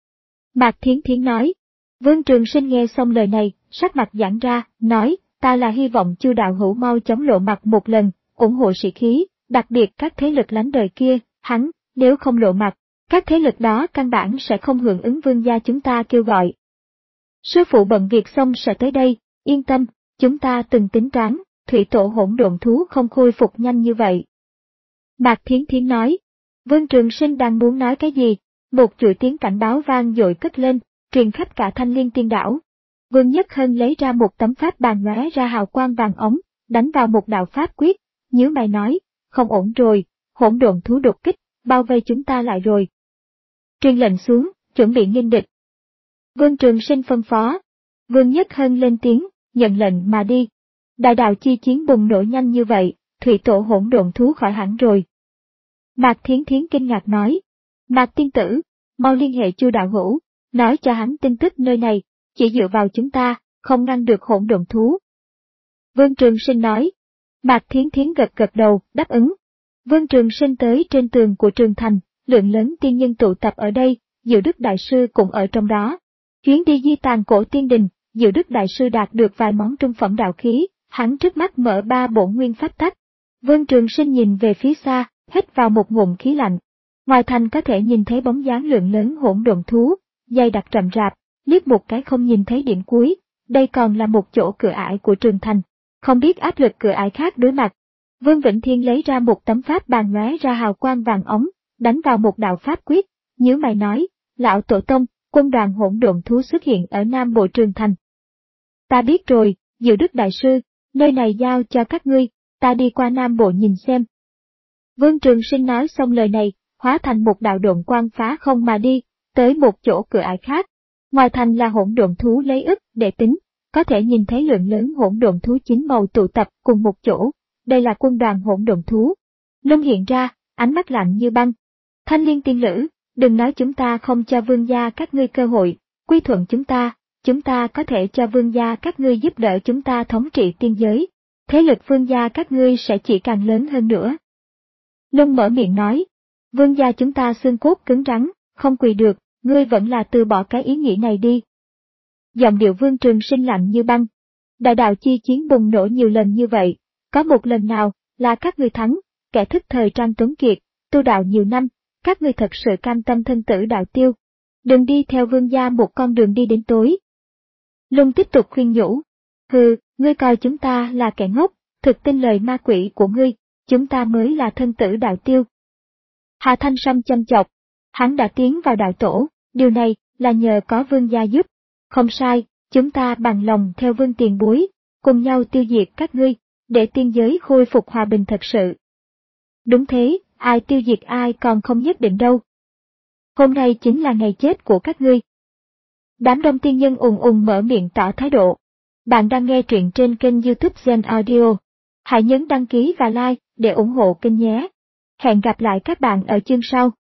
Mạc Thiến Thiến nói. Vương Trường Sinh nghe xong lời này, sắc mặt giãn ra, nói, ta là hy vọng Chu đạo hữu mau chóng lộ mặt một lần, ủng hộ sĩ khí, đặc biệt các thế lực lánh đời kia, hắn, nếu không lộ mặt, các thế lực đó căn bản sẽ không hưởng ứng Vương gia chúng ta kêu gọi. Sư phụ bận việc xong sẽ tới đây, yên tâm, chúng ta từng tính toán, thủy tổ hỗn độn thú không khôi phục nhanh như vậy. Mạc Thiến Thiến nói. Vương Trường Sinh đang muốn nói cái gì, một chuỗi tiếng cảnh báo vang dội cất lên, truyền khắp cả Thanh Liên Tiên đảo. Vương Nhất Hân lấy ra một tấm pháp bàn lóe ra hào quang vàng ống, đánh vào một đạo pháp quyết, nhíu mày nói, không ổn rồi, hỗn độn thú đột kích, bao vây chúng ta lại rồi. Truyền lệnh xuống, chuẩn bị nghênh địch. Vương Trường Sinh phân phó. Vương Nhất Hân lên tiếng, nhận lệnh mà đi. Đại đạo chi chiến bùng nổ nhanh như vậy, thủy tổ hỗn độn thú khỏi hẳn rồi. Mạc Thiến Thiến kinh ngạc nói, Mạc tiên tử, mau liên hệ Chu đạo hữu, nói cho hắn tin tức nơi này, chỉ dựa vào chúng ta, không ngăn được hỗn độn thú. Vương Trường Sinh nói. Mạc Thiến Thiến gật gật đầu, đáp ứng. Vương Trường Sinh tới trên tường của Trường Thành, lượng lớn tiên nhân tụ tập ở đây, Diệu Đức Đại Sư cũng ở trong đó. Chuyến đi di tàn cổ tiên đình, Diệu Đức Đại Sư đạt được vài món trung phẩm đạo khí, hắn trước mắt mở ba bổn nguyên pháp tắc. Vương Trường Sinh nhìn về phía xa, hít vào một ngụm khí lạnh. Ngoài thành có thể nhìn thấy bóng dáng lượng lớn hỗn độn thú, dày đặc rậm rạp, liếc một cái không nhìn thấy điểm cuối, đây còn là một chỗ cửa ải của Trường Thành, không biết áp lực cửa ải khác đối mặt. Vương Vĩnh Thiên lấy ra một tấm pháp bàn lóe ra hào quang vàng ống, đánh vào một đạo pháp quyết, nhíu mày nói, lão tổ tông, quân đoàn hỗn độn thú xuất hiện ở Nam Bộ Trường Thành. Ta biết rồi, Diệu Đức Đại Sư, nơi này giao cho các ngươi, ta đi qua Nam Bộ nhìn xem. Vương Trường Sinh nói xong lời này, hóa thành một đạo độn quang phá không mà đi, tới một chỗ cửa ải khác. Ngoài thành là hỗn độn thú lấy ức để tính, có thể nhìn thấy lượng lớn hỗn độn thú chín màu tụ tập cùng một chỗ, đây là quân đoàn hỗn độn thú. Lung hiện ra, ánh mắt lạnh như băng. Thanh Liên tiên nữ, đừng nói chúng ta không cho vương gia các ngươi cơ hội, quy thuận chúng ta, chúng ta có thể cho vương gia các ngươi giúp đỡ chúng ta thống trị tiên giới, thế lực vương gia các ngươi sẽ chỉ càng lớn hơn nữa. Lung mở miệng nói, vương gia chúng ta xương cốt cứng rắn, không quỳ được, ngươi vẫn là từ bỏ cái ý nghĩ này đi. Giọng điệu Vương Trường Sinh lạnh như băng. Đại đạo chi chiến bùng nổ nhiều lần như vậy, có một lần nào là các ngươi thắng, kẻ thức thời Trang Tuấn Kiệt, tu đạo nhiều năm, các ngươi thật sự cam tâm thân tử đạo tiêu. Đừng đi theo vương gia một con đường đi đến tối. Lung tiếp tục khuyên nhủ. Hừ, ngươi coi chúng ta là kẻ ngốc, thực tin lời ma quỷ của ngươi, chúng ta mới là thân tử đạo tiêu. Hà Thanh Sâm chăm chọc. Hắn đã tiến vào đạo tổ, điều này là nhờ có vương gia giúp. Không sai, chúng ta bằng lòng theo vương tiền bối, cùng nhau tiêu diệt các ngươi, để tiên giới khôi phục hòa bình thật sự. Đúng thế, ai tiêu diệt ai còn không nhất định đâu. Hôm nay chính là ngày chết của các ngươi. Đám đông tiên nhân ùn ùn mở miệng tỏ thái độ. Bạn đang nghe truyện trên kênh YouTube Gen Audio. Hãy nhấn đăng ký và like để ủng hộ kênh nhé. Hẹn gặp lại các bạn ở chương sau.